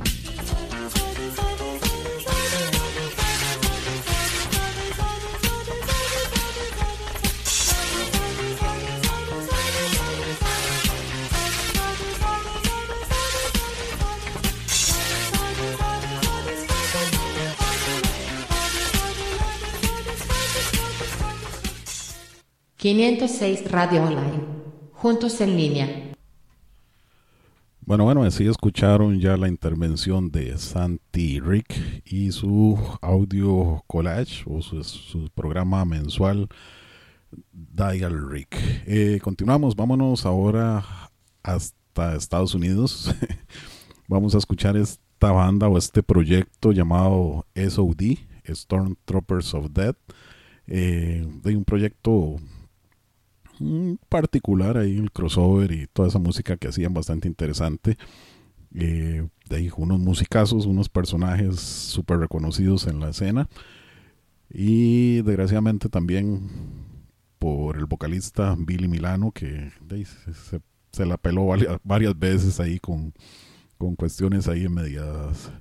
...506 Radio Online... ...juntos en línea. Bueno, así escucharon ya la intervención de Santi Rick y su audio collage o su programa mensual Dial Rick. Continuamos, vámonos ahora hasta Estados Unidos. Vamos a escuchar esta banda o este proyecto llamado SOD, Stormtroopers of Death, de un proyecto particular ahí, el crossover y toda esa música que hacían bastante interesante. De ahí unos musicazos, unos personajes súper reconocidos en la escena, y desgraciadamente también por el vocalista Billy Milano, que se la peló varias veces ahí con cuestiones ahí medias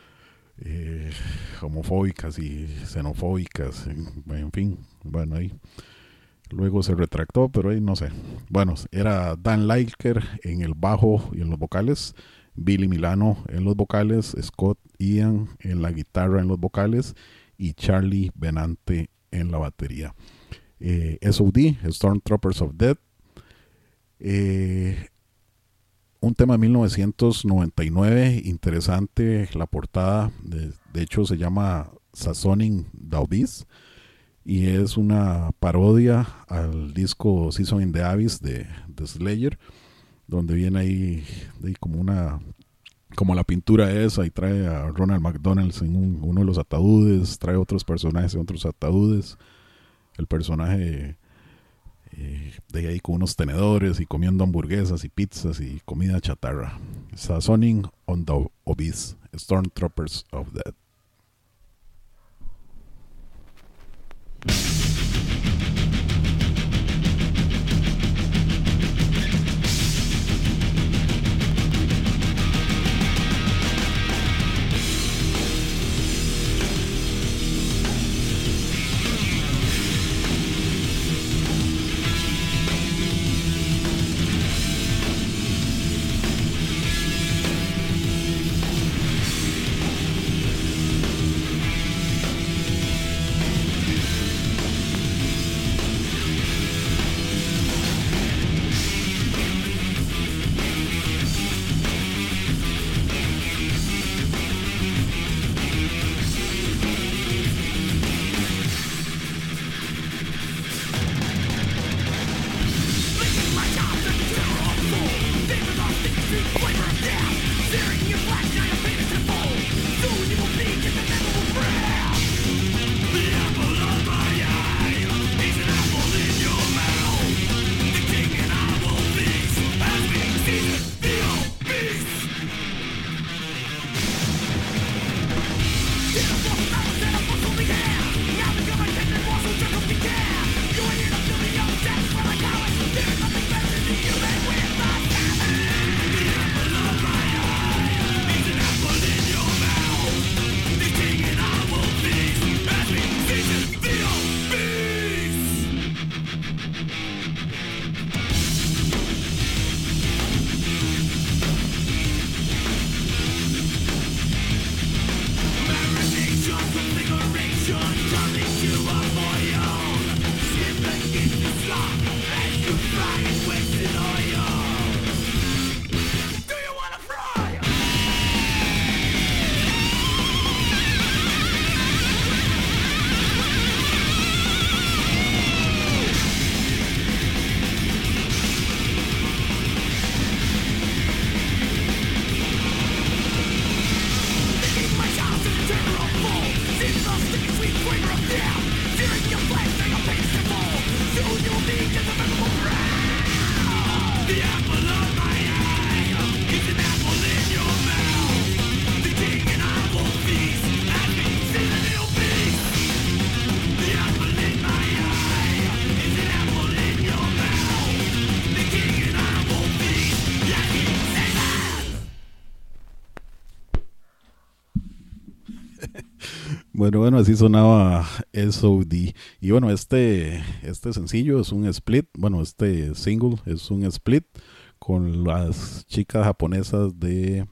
homofóbicas y xenofóbicas, en fin, bueno, ahí luego se retractó, pero ahí no sé. Bueno, era Dan Liker en el bajo y en los vocales, Billy Milano en los vocales, Scott Ian en la guitarra en los vocales y Charlie Benante en la batería. SOD, Stormtroopers of Death. Un tema de 1999, interesante la portada, de hecho se llama Seasoning the Abyss y es una parodia al disco Season in the Abyss de Slayer, donde viene ahí como la pintura esa y trae a Ronald McDonald en uno de los ataúdes, trae otros personajes en otros ataúdes, el personaje de ahí con unos tenedores y comiendo hamburguesas y pizzas y comida chatarra. Seasoning on the Abyss, Stormtroopers of Death. Bueno, así sonaba SOD. Y bueno, este sencillo es un split. Bueno, este single es un split con las chicas japonesas de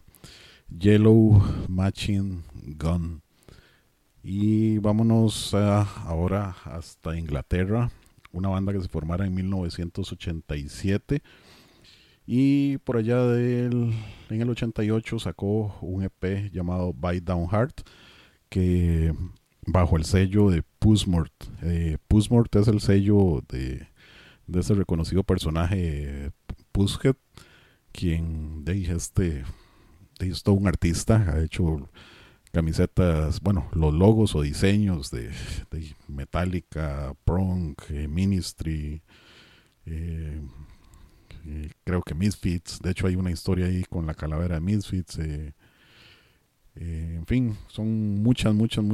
Yellow Machine Gun. Y vámonos ahora hasta Inglaterra, una banda que se formara en 1987 y por allá en el 88 sacó un EP llamado Bite Down Heart, que bajo el sello de Pussmort. Pussmort es el sello de ese reconocido personaje Pusshead, quien es todo un artista, ha hecho camisetas, bueno, los logos o diseños de Metallica, Prong, Ministry, creo que Misfits. De hecho hay una historia ahí con la calavera de Misfits. En fin, son muchas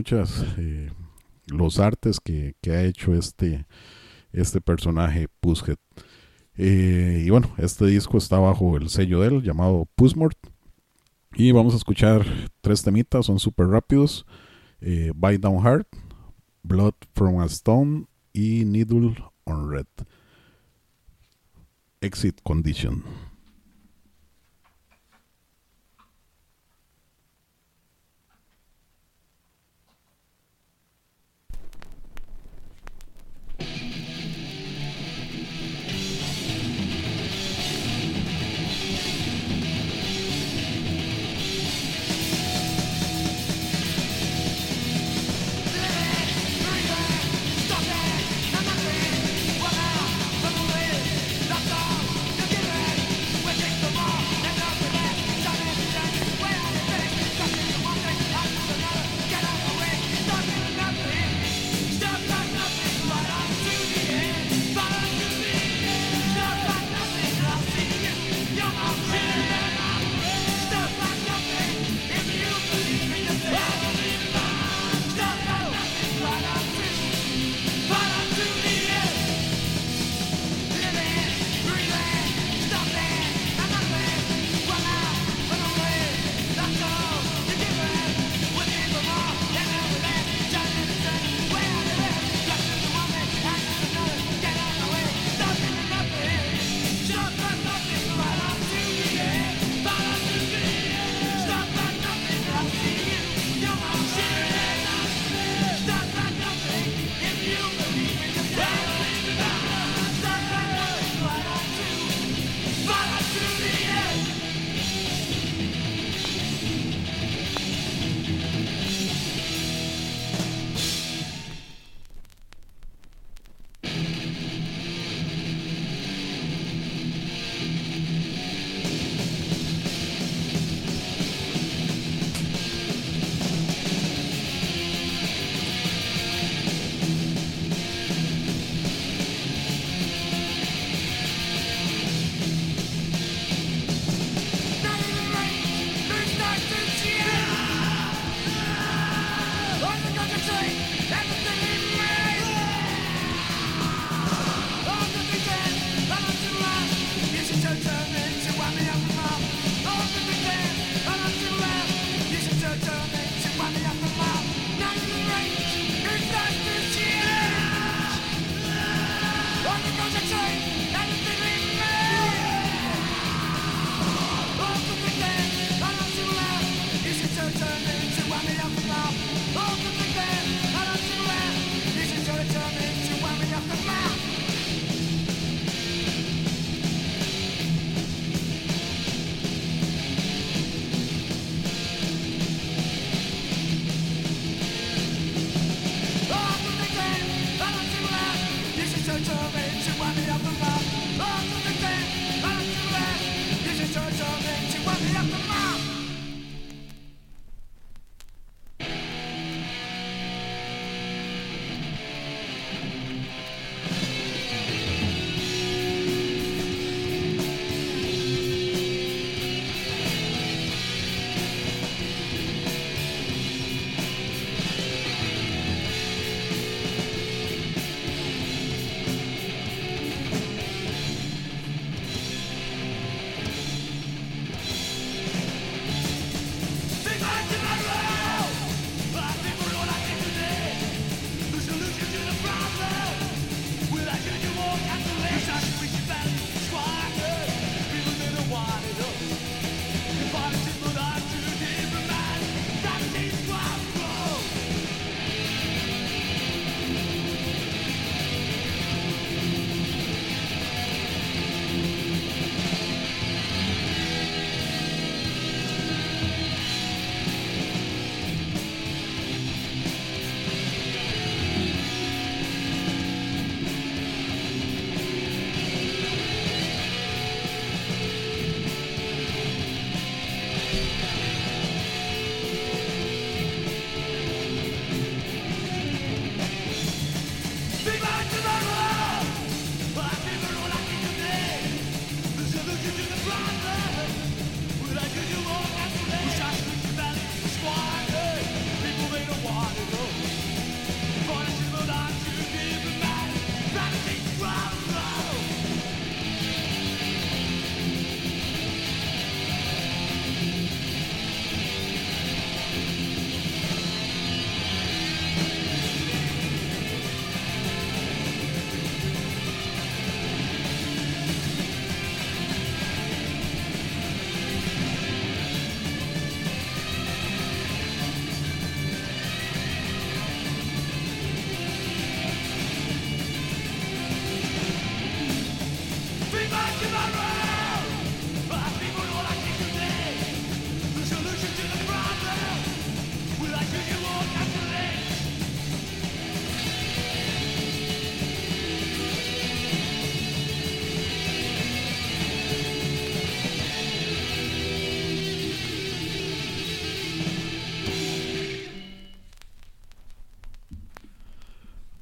los artes que ha hecho este personaje Pusshead. Y bueno, este disco está bajo el sello de él llamado Pussmort. Y vamos a escuchar 3 temitas, son súper rápidos. Bite Down Heart, Blood from a Stone y Needle on Red. Exit Condition.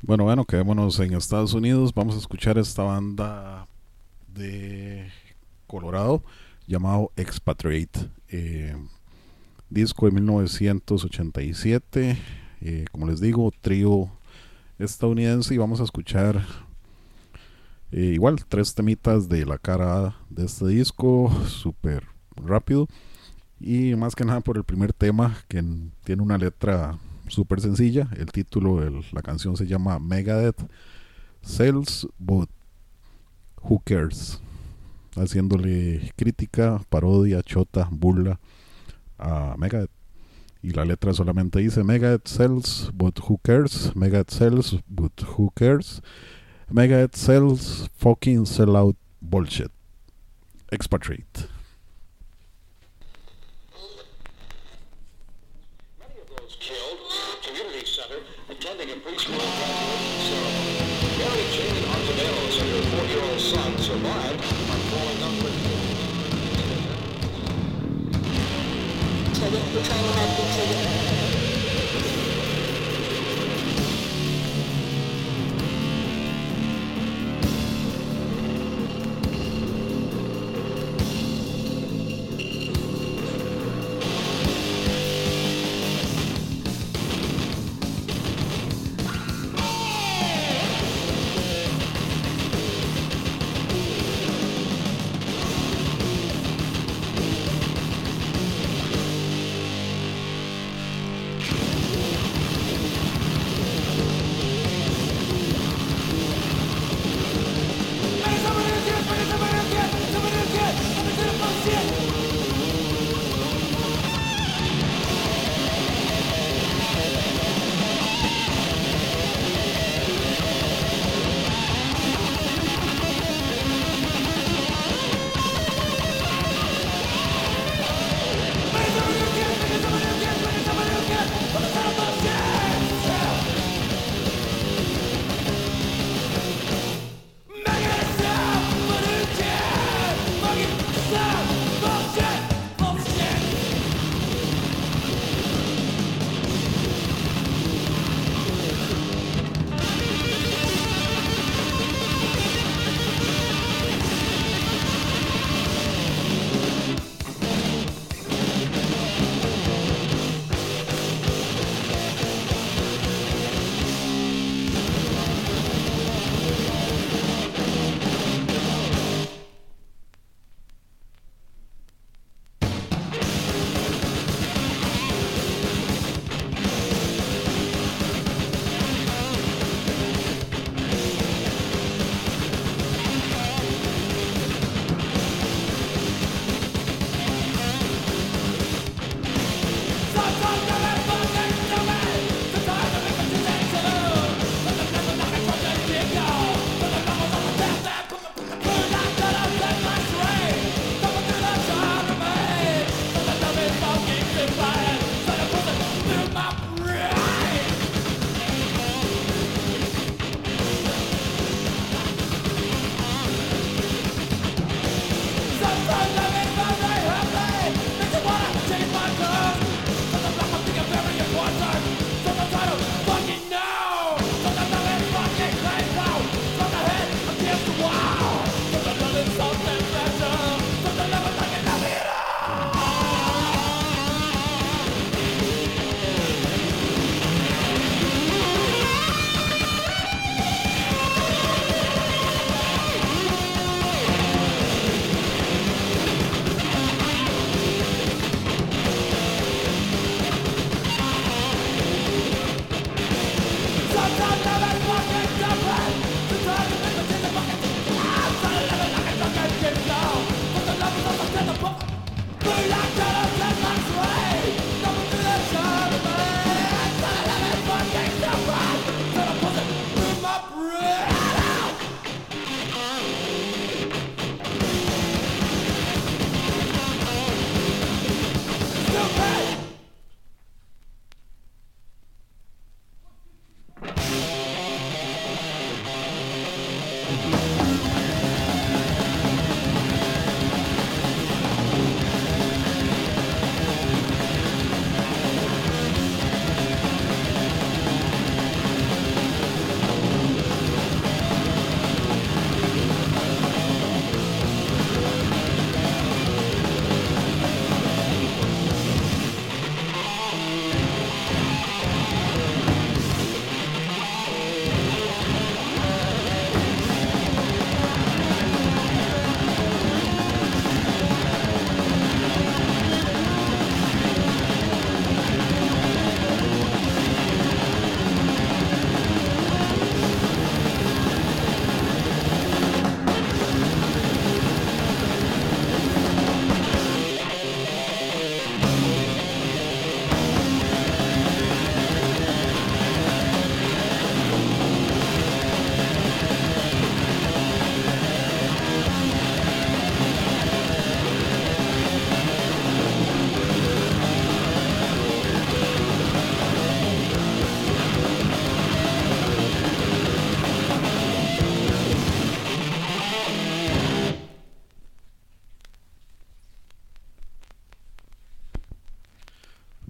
Bueno, quedémonos en Estados Unidos. Vamos a escuchar esta banda de Colorado llamado Expatriate. Disco de 1987. Como les digo, trío estadounidense. Y vamos a escuchar igual 3 temitas de la cara A de este disco, súper rápido. Y más que nada por el primer tema, que tiene una letra súper sencilla. El título de la canción se llama Megadeth Sells But Who Cares, haciéndole crítica, parodia, chota, burla a Megadeth. Y la letra solamente dice: Megadeth sells but who cares, Megadeth sells but who cares, Megadeth sells fucking sell out bullshit. Expatriate. Attending a preschool graduation ceremony. Mary Jane Arteveros and her 4-year-old son survived by falling up with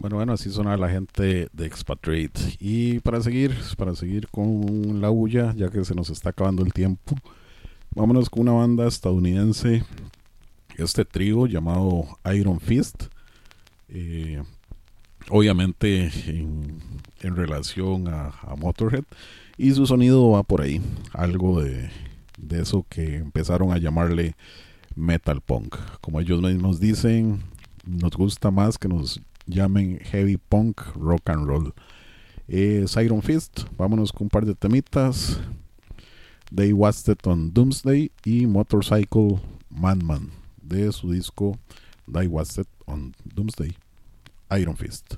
Bueno, así suena la gente de Expatriate. Y para seguir con la bulla, ya que se nos está acabando el tiempo, vámonos con una banda estadounidense, este trío llamado Iron Fist. Obviamente en relación a Motorhead, y su sonido va por ahí, algo de eso que empezaron a llamarle metal punk. Como ellos mismos dicen, nos gusta más que nos llamen heavy punk rock and roll. Iron Fist, vámonos con un par de temitas: They Wasted on Doomsday y Motorcycle Madman, de su disco They Wasted on Doomsday. Iron Fist.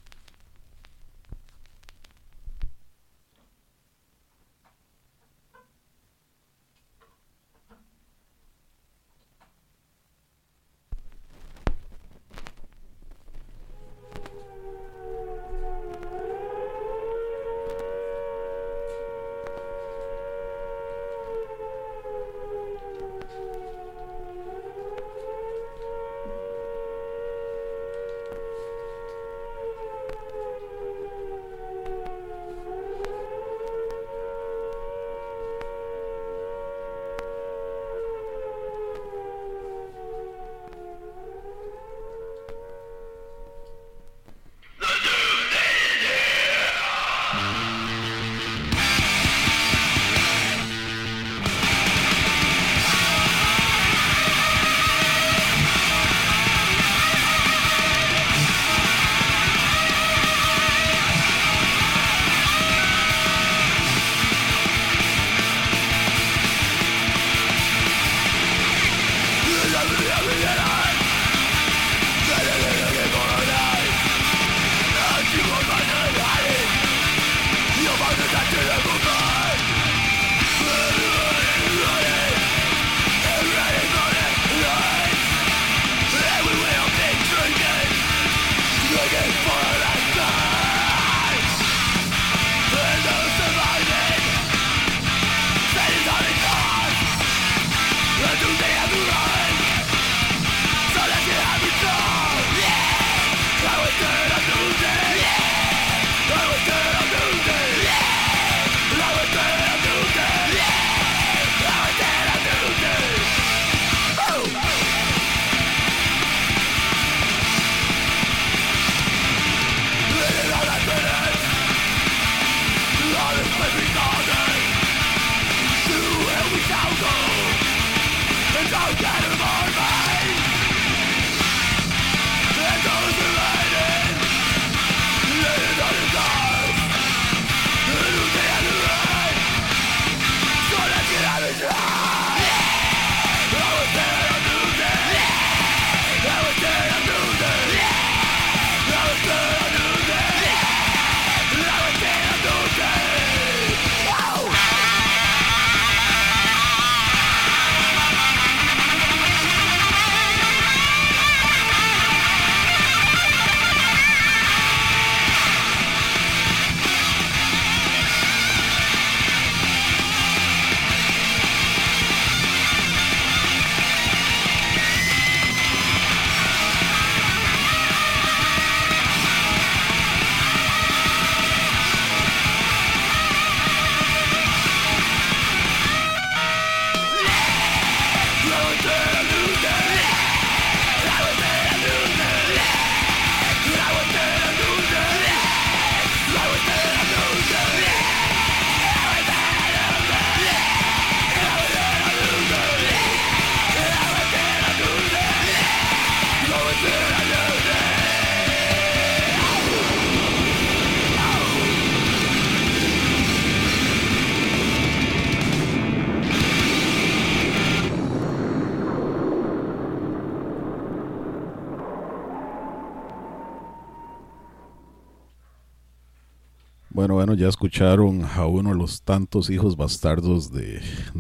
Bueno, ya escucharon a uno de los tantos hijos bastardos de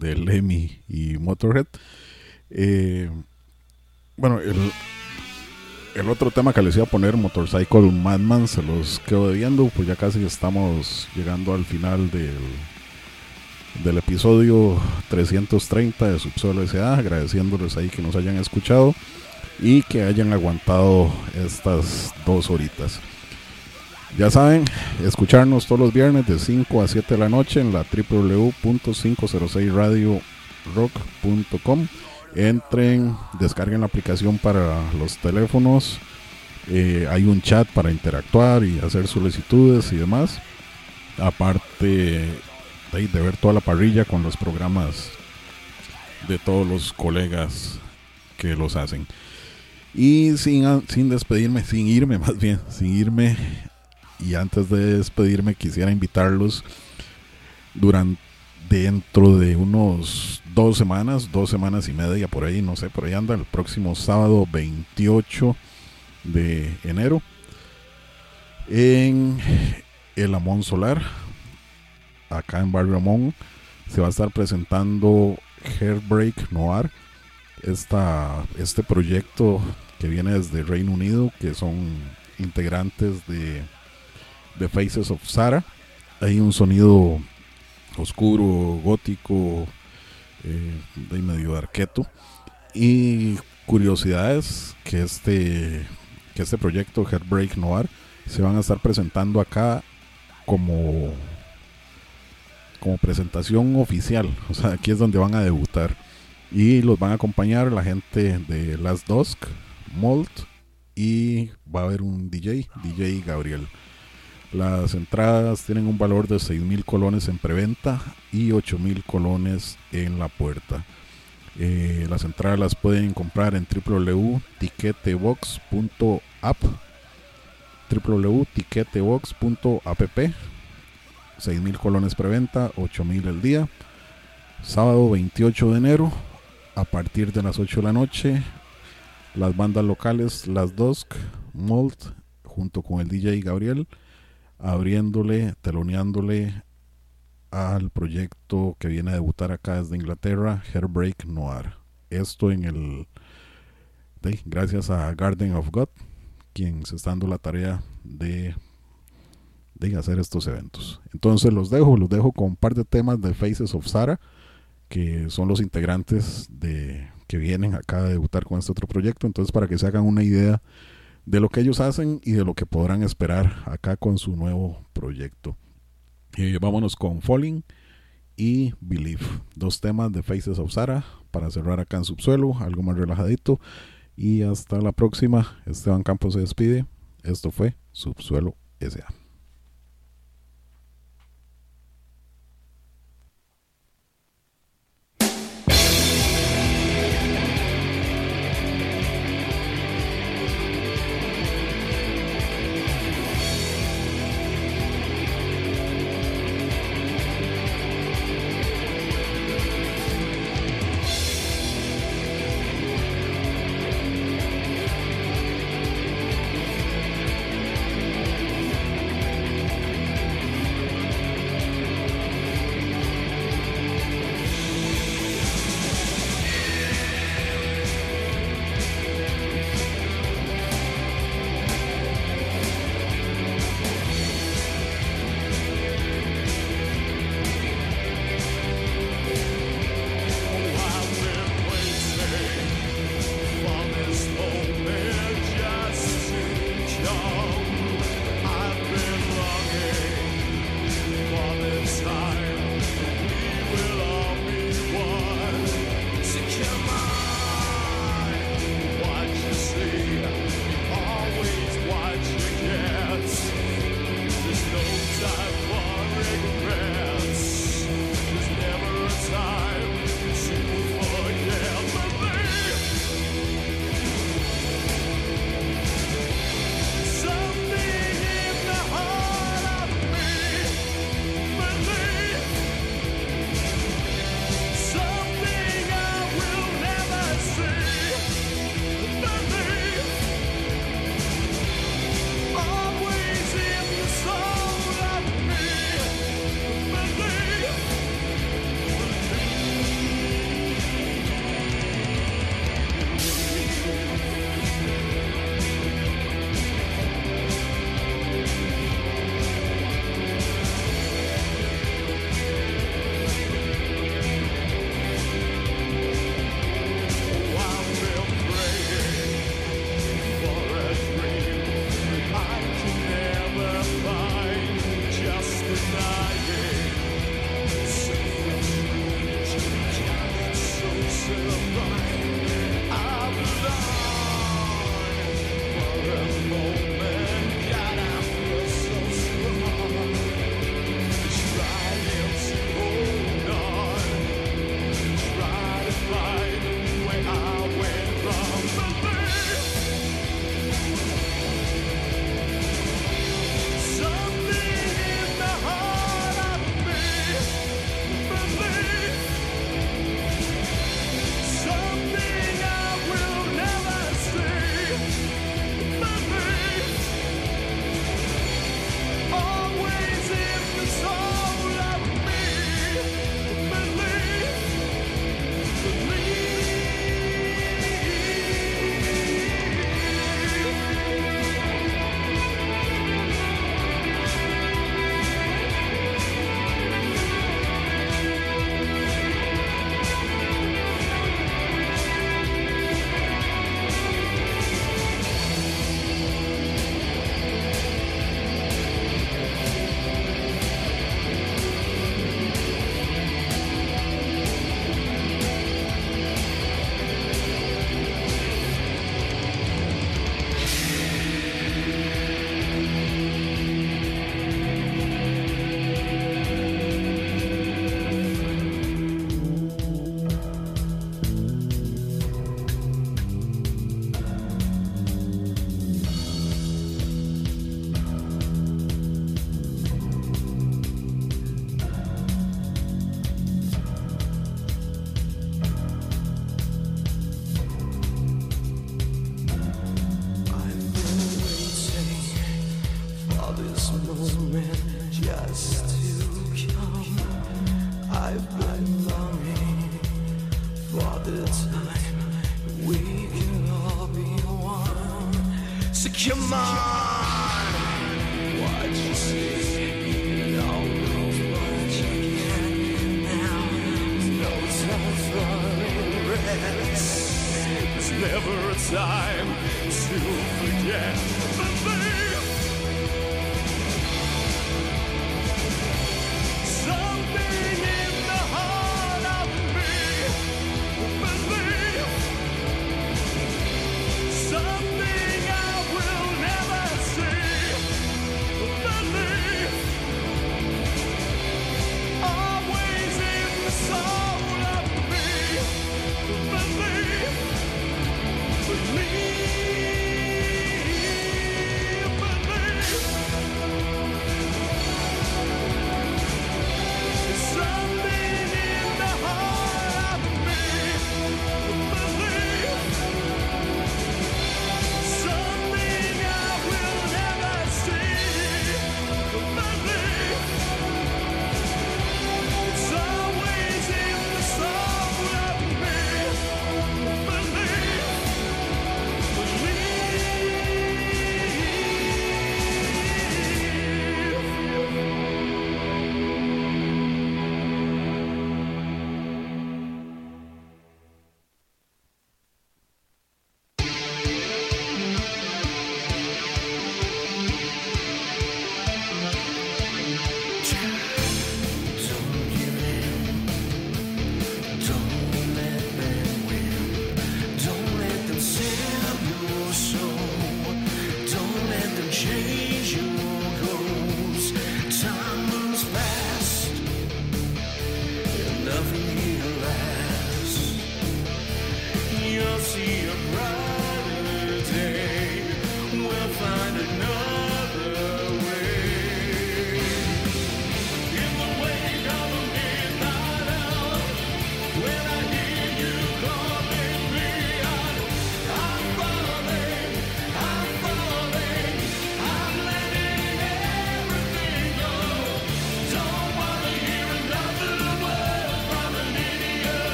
Lemmy y Motorhead. Bueno, el otro tema que les iba a poner, Motorcycle Madman, se los quedo debiendo, pues ya casi estamos llegando al final del episodio 330 de Subsuelo S.A. agradeciéndoles ahí que nos hayan escuchado y que hayan aguantado estas 2 horitas. Ya saben, escucharnos todos los viernes de 5 a 7 de la noche en la www.506radiorock.com. Entren, descarguen la aplicación para los teléfonos. Hay un chat para interactuar y hacer solicitudes y demás. Aparte de ver toda la parrilla con los programas de todos los colegas que los hacen. Y sin despedirme, sin irme, y antes de despedirme quisiera invitarlos dentro de unos 2 semanas y media, por ahí, no sé, por ahí anda, el próximo sábado 28 de enero en el Amón Solar, acá en Barrio Amón, se va a estar presentando Heartbreak Noir, este proyecto que viene desde Reino Unido, que son integrantes de Faces of Sara. Hay un sonido oscuro, gótico, de medio arqueto, y curiosidades que este proyecto Heartbreak Noir se van a estar presentando acá como presentación oficial, o sea, aquí es donde van a debutar y los van a acompañar la gente de Last Dusk, Molt, y va a haber un DJ Gabriel. Las entradas tienen un valor de 6,000 colones en preventa y 8,000 colones en la puerta. Las entradas las pueden comprar en www.ticketbox.app 6,000 colones preventa, 8,000 el día. Sábado 28 de enero a partir de las 8 de la noche, las bandas locales Last Dusk, Molt, junto con el DJ Gabriel, teloneándole al proyecto que viene a debutar acá desde Inglaterra, Heartbreak Noir. Esto gracias a Garden of God, quien se está dando la tarea de hacer estos eventos. Entonces los dejo con un par de temas de Faces of Sara, que son los integrantes que vienen acá a debutar con este otro proyecto. Entonces, para que se hagan una idea de lo que ellos hacen y de lo que podrán esperar acá con su nuevo proyecto. Vámonos con Falling y Believe, 2 temas de Faces of Sara para cerrar acá en Subsuelo, algo más relajadito. Y hasta la próxima. Esteban Campos se despide. Esto fue Subsuelo S.A. Come on, what you see, you don't know what you can now. No time for regrets. There's never a time to forget. Believe something in the heart of me. Believe something I will never see. Believe always in the soul of me. Believe, believe.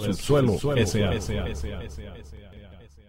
Subsuelo S.A.